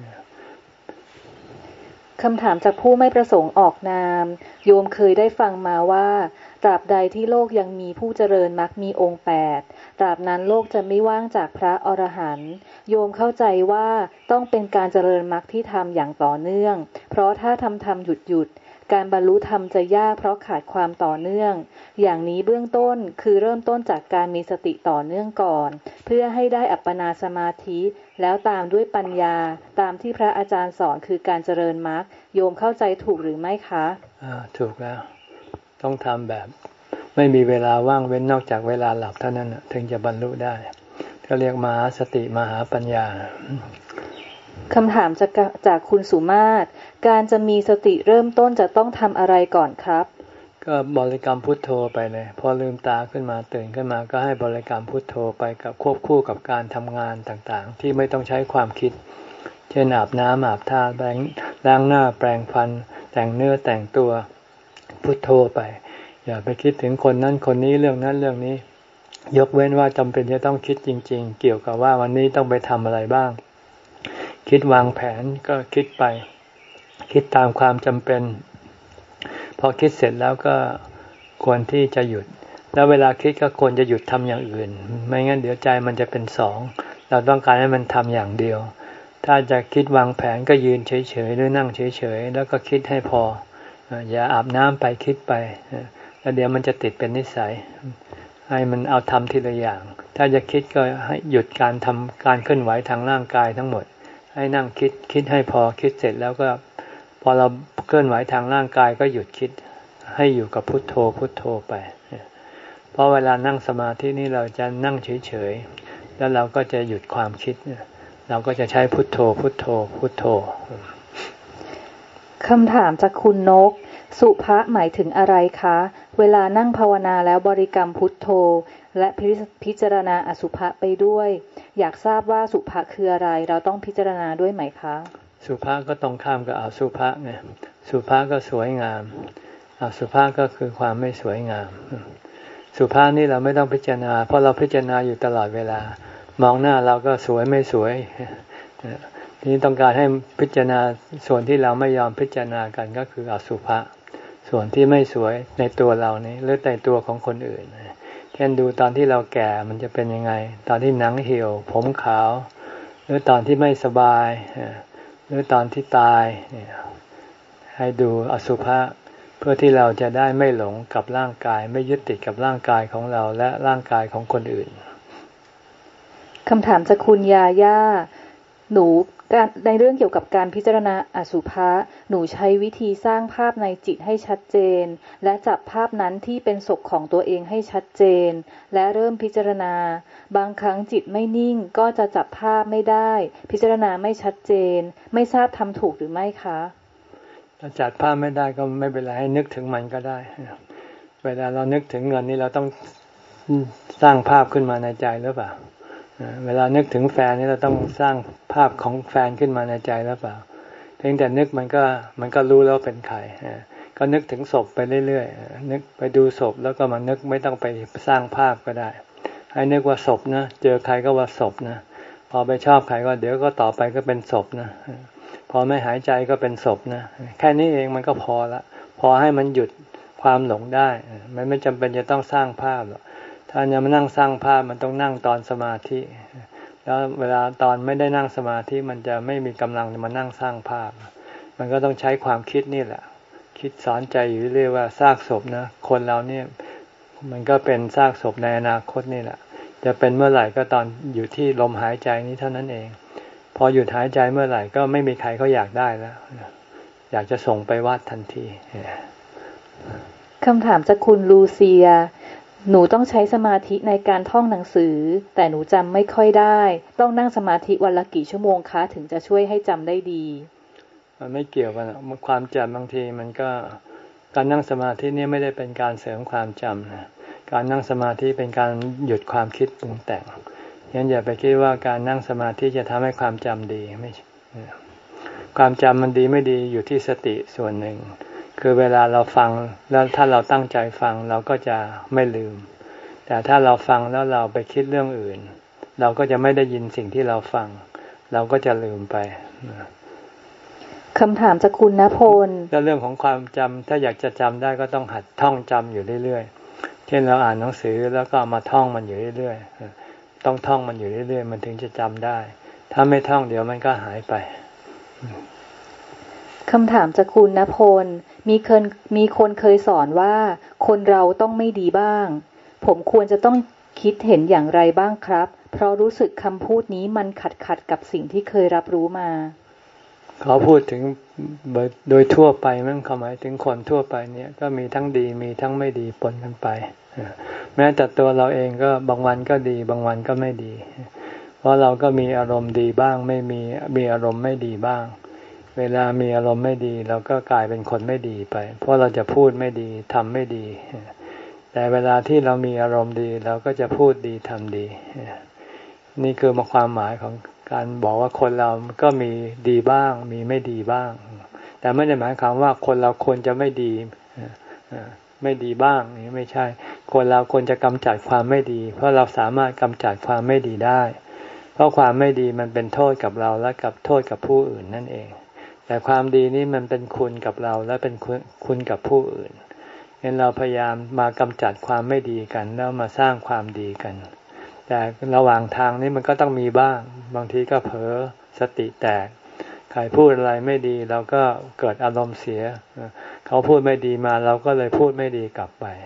[SPEAKER 2] คำถามจากผู้ไม่ประสงค์ออกนามโยมเคยได้ฟังมาว่าตราบใดที่โลกยังมีผู้เจริญมรรคมีองค์แปดตราบนั้นโลกจะไม่ว่างจากพระอรหันต์โยมเข้าใจว่าต้องเป็นการเจริญมรรคที่ทำอย่างต่อเนื่องเพราะถ้าทำทำหยุดหยุดการบรรลุธรรมจะยากเพราะขาดความต่อเนื่องอย่างนี้เบื้องต้นคือเริ่มต้นจากการมีสติต่อเนื่องก่อนเพื่อให้ได้อัปปนาสมาธิแล้วตามด้วยปัญญาตามที่พระอาจารย์สอนคือการเจริญมรรคโยมเข้าใจถูกหรือไม่คะ
[SPEAKER 1] อ่าถูกแล้วต้องทำแบบไม่มีเวลาว่างเว้นนอกจากเวลาหลับเท่านั้นถึงจะบรรลุได้ก็เรียกมหาสติมหาปัญญา
[SPEAKER 2] คำถามจากจากคุณสุมาศการจะมีสติเริ่มต้นจะต้องทำอะไรก่อนครับ
[SPEAKER 1] ก็บริกรรมพุทโธไปเลยพอลืมตาขึ้นมาตื่นขึ้นมาก็ให้บริกรรมพุทโธไปกับควบคู่กับการทำงานต่างๆที่ไม่ต้องใช้ความคิดเช่นอาบน้ำอาบท่าแปรงล้างหน้าแปรงฟันแต่งเนื้อแต่งตัวพุทโธไปอย่าไปคิดถึงคนนั้นคนนี้เรื่องนั้นเรื่องนี้ยกเว้นว่าจำเป็นจะต้องคิดจริงๆเกี่ยวกับว่าวันนี้ต้องไปทำอะไรบ้างคิดวางแผนก็คิดไปคิดตามความจำเป็นพอคิดเสร็จแล้วก็ควรที่จะหยุดแล้วเวลาคิดก็ควรจะหยุดทำอย่างอื่นไม่งั้นเดี๋ยวใจมันจะเป็นสองเราต้องการให้มันทำอย่างเดียวถ้าจะคิดวางแผนก็ยืนเฉยๆหรือนั่งเฉยๆแล้วก็คิดให้พออย่าอาบน้ำไปคิดไปแล้วเดี๋ยวมันจะติดเป็นนิสัยให้มันเอาทำทีละอย่างถ้าจะคิดก็ให้หยุดการทำการเคลื่อนไหวทางร่างกายทั้งหมดให้นั่งคิดคิดให้พอคิดเสร็จแล้วก็พอเราเคลื่อนไหวทางร่างกายก็หยุดคิดให้อยู่กับพุทโธพุทโธไปเพราะเวลานั่งสมาธินี่เราจะนั่งเฉยๆแล้วเราก็จะหยุดความคิดเราก็จะใช้พุทโธพุทโธพุทโธ
[SPEAKER 2] คำถามจากคุณนกสุภะหมายถึงอะไรคะเวลานั่งภาวนาแล้วบริกรรมพุทโธและพิจารณาอสุภะไปด้วยอยากทราบว่าสุภะคืออะไรเราต้องพิจารณาด้วยไหมคะ
[SPEAKER 1] สุภะก็ตรงข้ามกับอสุภะไงสุภะก็สวยงามอสุภะก็คือความไม่สวยงามสุภาพนี่เราไม่ต้องพิจารณาเพราะเราพิจารณาอยู่ตลอดเวลามองหน้าเราก็สวยไม่สวยทีนี้ต้องการให้พิจารณาส่วนที่เราไม่ยอมพิจารณากันก็คืออสุภะส่วนที่ไม่สวยในตัวเรานี่หรือในตัวของคนอื่นเช่นดูตอนที่เราแก่มันจะเป็นยังไงตอนที่หนังเหี่ยวผมขาวหรือตอนที่ไม่สบายหรือตอนที่ตายให้ดูอสุภะเพื่อที่เราจะได้ไม่หลงกับร่างกายไม่ยึดติดกับร่างกายของเราและร่างกายของคนอื่น
[SPEAKER 2] คำถามจากคุณยาย่าหนูในเรื่องเกี่ยวกับการพิจารณาอสุภะหนูใช้วิธีสร้างภาพในจิตให้ชัดเจนและจับภาพนั้นที่เป็นศพของตัวเองให้ชัดเจนและเริ่มพิจารณาบางครั้งจิตไม่นิ่งก็จะจับภาพไม่ได้พิจารณาไม่ชัดเจนไม่ทราบทำถูกหรือไม่คะ
[SPEAKER 1] ถ้าจัดภาพไม่ได้ก็ไม่เป็นไรให้นึกถึงมันก็ได้เวลาเรานึกถึงเงินนี่เราต้องสร้างภาพขึ้นมาในใจหรือเปล่าเวลานึกถึงแฟนนี่เราต้องสร้างภาพของแฟนขึ้นมาในใจหรือเปล่าเพียงแต่นึกมันก็มันก็รู้แล้วเป็นใครก็นึกถึงศพไปเรื่อยๆนึกไปดูศพแล้วก็มานึกไม่ต้องไปสร้างภาพก็ได้ให้นึกว่าศพนะเจอใครก็ว่าศพนะพอไปชอบใครก็เดี๋ยวก็ต่อไปก็เป็นศพนะพอไม่หายใจก็เป็นศพนะแค่นี้เองมันก็พอละพอให้มันหยุดความหลงได้มันไม่จำเป็นจะต้องสร้างภาพหรอกถ้าจะมานั่งสร้างภาพมันต้องนั่งตอนสมาธิแล้วเวลาตอนไม่ได้นั่งสมาธิมันจะไม่มีกำลังมานั่งสร้างภาพมันก็ต้องใช้ความคิดนี่แหละคิดสอนใจอยู่เรื่อยว่าซากศพนะคนเราเนี่ยมันก็เป็นซากศพในอนาคตนี่แหละจะเป็นเมื่อไหร่ก็ตอนอยู่ที่ลมหายใจนี้เท่านั้นเองพอหยุดหายใจเมื่อไหร่ก็ไม่มีใครเขาอยากได้แล้วอยากจะส่งไปวัดทันที
[SPEAKER 2] คำถามจากคุณลูเซียหนูต้องใช้สมาธิในการท่องหนังสือแต่หนูจำไม่ค่อยได้ต้องนั่งสมาธิวันละกี่ชั่วโมงคะถึงจะช่วยให้จำได้ดี
[SPEAKER 1] มันไม่เกี่ยวกันความจำบางทีมันก็การนั่งสมาธินี่ไม่ได้เป็นการเสริมความจำนะการนั่งสมาธิเป็นการหยุดความคิดปรุงแต่งงั้นอย่าไปคิดว่าการนั่งสมาธิจะทำให้ความจำดีไม่ความจำมันดีไม่ดีอยู่ที่สติส่วนหนึ่งคือเวลาเราฟังแล้วถ้าเราตั้งใจฟังเราก็จะไม่ลืมแต่ถ้าเราฟังแล้วเราไปคิดเรื่องอื่นเราก็จะไม่ได้ยินสิ่งที่เราฟังเราก็จะลืมไป
[SPEAKER 2] คำถามจากคุณณพล
[SPEAKER 1] แล้วเรื่องของความจำถ้าอยากจะจำได้ก็ต้องหัดท่องจำอยู่เรื่อยๆเช่นเราอ่านหนังสือแล้วก็มาท่องมันอยู่เรื่อยๆต้องท่องมันอยู่เรื่อยๆมันถึงจะจำได้ถ้าไม่ท่องเดี๋ยวมันก็หายไป
[SPEAKER 2] คำถามจากคุณณพลมีคนมีคนเคยสอนว่าคนเราต้องไม่ดีบ้างผมควรจะต้องคิดเห็นอย่างไรบ้างครับเพราะรู้สึกคำพูดนี้มันขัดขัดกับสิ่งที่เคยรับรู้มา
[SPEAKER 1] เขาพูดถึงโดยทั่วไปมั้งเขาหมายถึงคนทั่วไปเนี่ยก็มีทั้งดีมีทั้งไม่ดีปนกันไปแม้แต่ตัวเราเองก็บางวันก็ดีบางวันก็ไม่ดีเพราะเราก็มีอารมณ์ดีบ้างไม่มีมีอารมณ์ไม่ดีบ้างเวลามีอารมณ์ไม่ดีเราก็กลายเป็นคนไม่ดีไปเพราะเราจะพูดไม่ดีทำไม่ดีแต่เวลาที่เรามีอารมณ์ดีเราก็จะพูดดีทำดีนี่คือมาความหมายของการบอกว่าคนเราก็มีดีบ้างมีไม่ดีบ้างแต่ไม่ได้หมายความว่าคนเราควรจะไม่ดีไม่ดีบ้างนี่ไม่ใช่คนเราควรจะกำจัดความไม่ดีเพราะเราสามารถกำจัดความไม่ดีได้เพราะความไม่ดีมันเป็นโทษกับเราและกับโทษกับผู้อื่นนั่นเองแต่ความดีนี่มันเป็นคุณกับเราและเป็นคุณกับผู้อื่นงั้นเราพยายามมากำจัดความไม่ดีกันแล้วมาสร้างความดีกันแต่ระหว่างทางนี้มันก็ต้องมีบ้างบางทีก็เผลอสติแตกใครพูดอะไรไม่ดีเราก็เกิดอารมณ์เสียเขาพูดไม่ดีมาเราก็เลยพูดไม่ดีกลับไป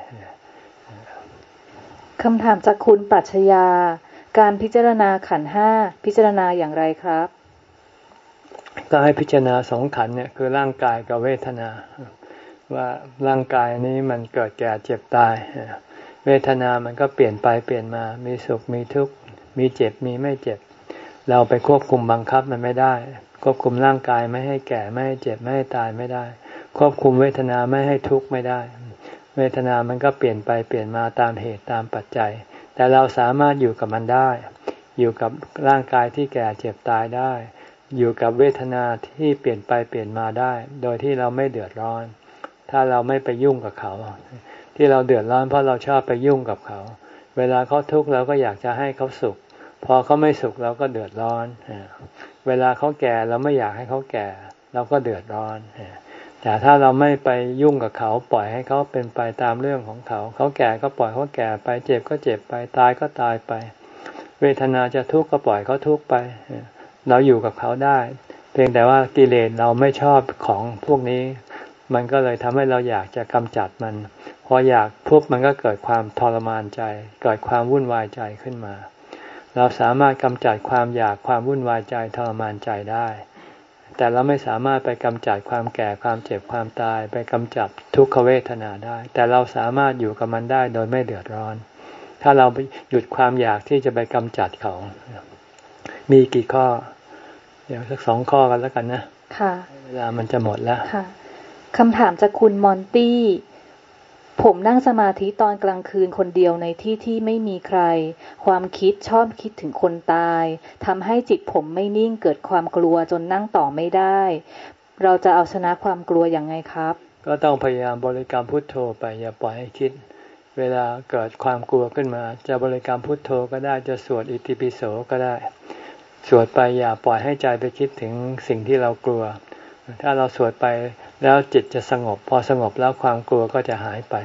[SPEAKER 2] คำถามจากคุณปรัชญาการพิจารณาขันธ์ห้าพิจารณาอย่างไรครับ
[SPEAKER 1] ก็ให้พิจารณาสองขันธ์เนี่ยคือร่างกายกับเวทนาว่าร่างกายนี้มันเกิดแก่เจ็บตายเวทนามันก็เปลี่ยนไปเปลี่ยนมามีสุขมีทุกข์มีเจ็บมีไม่เจ็บเราไปควบคุมบังคับมันไม่ได้ควบคุมร่างกายไม่ให้แก่ไม่ให้เจ็บไม่ให้ตายไม่ได้ควบคุมเวทนาไม่ให้ทุกข์ไม่ได้เวทนามันก็เปลี่ยนไปเปลี่ยนมาตามเหตุตามปัจจัยแต่เราสามารถอยู่กับมันได้อยู่กับร่างกายที่แก่เจ็บตายได้อยู่กับเวทนาที่เปลี่ยนไปเปลี่ยนมาได้โดยที่เราไม่เดือดร้อนถ้าเราไม่ไปยุ่งกับเขาที่เราเดือดร้อนเพราะเราชอบไปยุ่งกับเขาเวลาเขาทุกข์เราก็อยากจะให้เขาสุขพอเขาไม่สุขเราก็เดือดร้อนเวลาเขาแก่เราไม่อยากให้เขาแก่เราก็เดือดร้อนแต่ถ้าเราไม่ไปยุ่งกับเขาปล่อยให้เขาเป็นไปตามเรื่องของเขาเขาแก่ก็ปล่อยเขาแก่ไปเจ็บก็เจ็บไปตายก็ตายไปเวทนาจะทุกข์ก็ปล่อยเขาทุกข์ไปเราอยู่กับเขาได้เพียงแต่ว่ากิเลสเราไม่ชอบของพวกนี้มันก็เลยทำให้เราอยากจะกำจัดมันพออยากปุ๊บมันก็เกิดความทรมานใจเกิดความวุ่นวายใจขึ้นมาเราสามารถกำจัดความอยากความวุ่นวายใจทรมานใจได้แต่เราไม่สามารถไปกำจัดความแก่ความเจ็บความตายไปกำจัดทุกขเวทนาได้แต่เราสามารถอยู่กับมันได้โดยไม่เดือดร้อนถ้าเราหยุดความอยากที่จะไปกำจัดเขามีกี่ข้อเดี๋ยวสักสองข้อกันแล้วกันนะค่ะเวลามันจะหมดแล้วค่ะ
[SPEAKER 2] คำถามจากคุณมอนตี้ผมนั่งสมาธิตอนกลางคืนคนเดียวในที่ที่ไม่มีใครความคิดชอบคิดถึงคนตายทำให้จิตผมไม่นิ่งเกิดความกลัวจนนั่งต่อไม่ได้เราจะเอาชนะความกลัวอย่างไงครับ
[SPEAKER 1] ก็ต้องพยายามบริกรรมพุทโธไปอย่าปล่อยให้คิดเวลาเกิดความกลัวขึ้นมาจะบริกรรมพุทโธก็ได้จะสวดอิติปิโสก็ได้สวดไปอย่าปล่อยให้ใจไปคิดถึงสิ่งที่เรากลัวถ้าเราสวดไปแล้วจิตจะสงบพอสงบแล้วความกลัวก็จะหายไป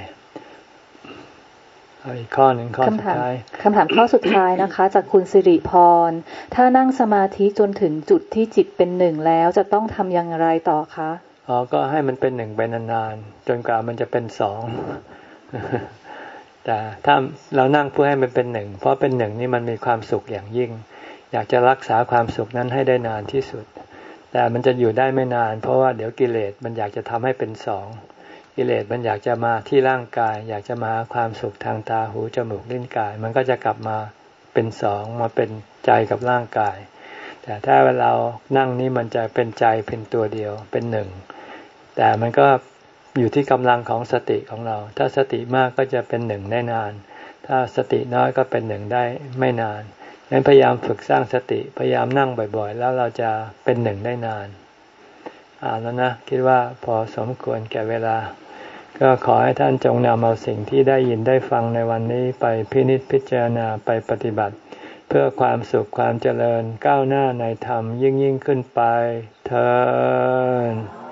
[SPEAKER 1] เอาอีกข้อหนึ่งข้อสุดท้าย
[SPEAKER 2] คำถามข้อสุดท้ายนะคะจากคุณสิริพรถ้านั่งสมาธิจนถึงจุดที่จิตเป็นหนึ่งแล้วจะต้องทำอย่างไรต่อคะ
[SPEAKER 1] อ๋อก็ให้มันเป็นหนึ่งไปนานๆจนกว่ามันจะเป็นสองแต่ถ้าเรานั่งเพื่อให้มันเป็นหนึ่งเพราะเป็นหนึ่งนี่มันมีความสุขอย่างยิ่งอยากจะรักษาความสุขนั้นให้ได้นานที่สุดแต่มันจะอยู่ได้ไม่นานเพราะว่าเดี๋ยวกิเลสมันอยากจะทำให้เป็นสองกิเลสมันอยากจะมาที่ร่างกายอยากจะมาความสุขทางตาหูจมูกลิ้นกายมันก็จะกลับมาเป็นสองมาเป็นใจกับร่างกายแต่ถ้าเวลาเรานั่งนี่มันจะเป็นใจเป็นตัวเดียวเป็นหนึ่งแต่มันก็อยู่ที่กำลังของสติของเราถ้าสติมากก็จะเป็นหนึ่งได้นานถ้าสติน้อยก็เป็นหนึ่งได้ไม่นานงั้นพยายามฝึกสร้างสติพยายามนั่งบ่อยๆแล้วเราจะเป็นหนึ่งได้นานอ่าแล้วนะคิดว่าพอสมควรแก่เวลาก็ขอให้ท่านจงนำเอาสิ่งที่ได้ยินได้ฟังในวันนี้ไปพินิจพิจารณาไปปฏิบัติเพื่อความสุขความเจริญก้าวหน้าในธรรมยิ่งยิ่งขึ้นไปเทอญ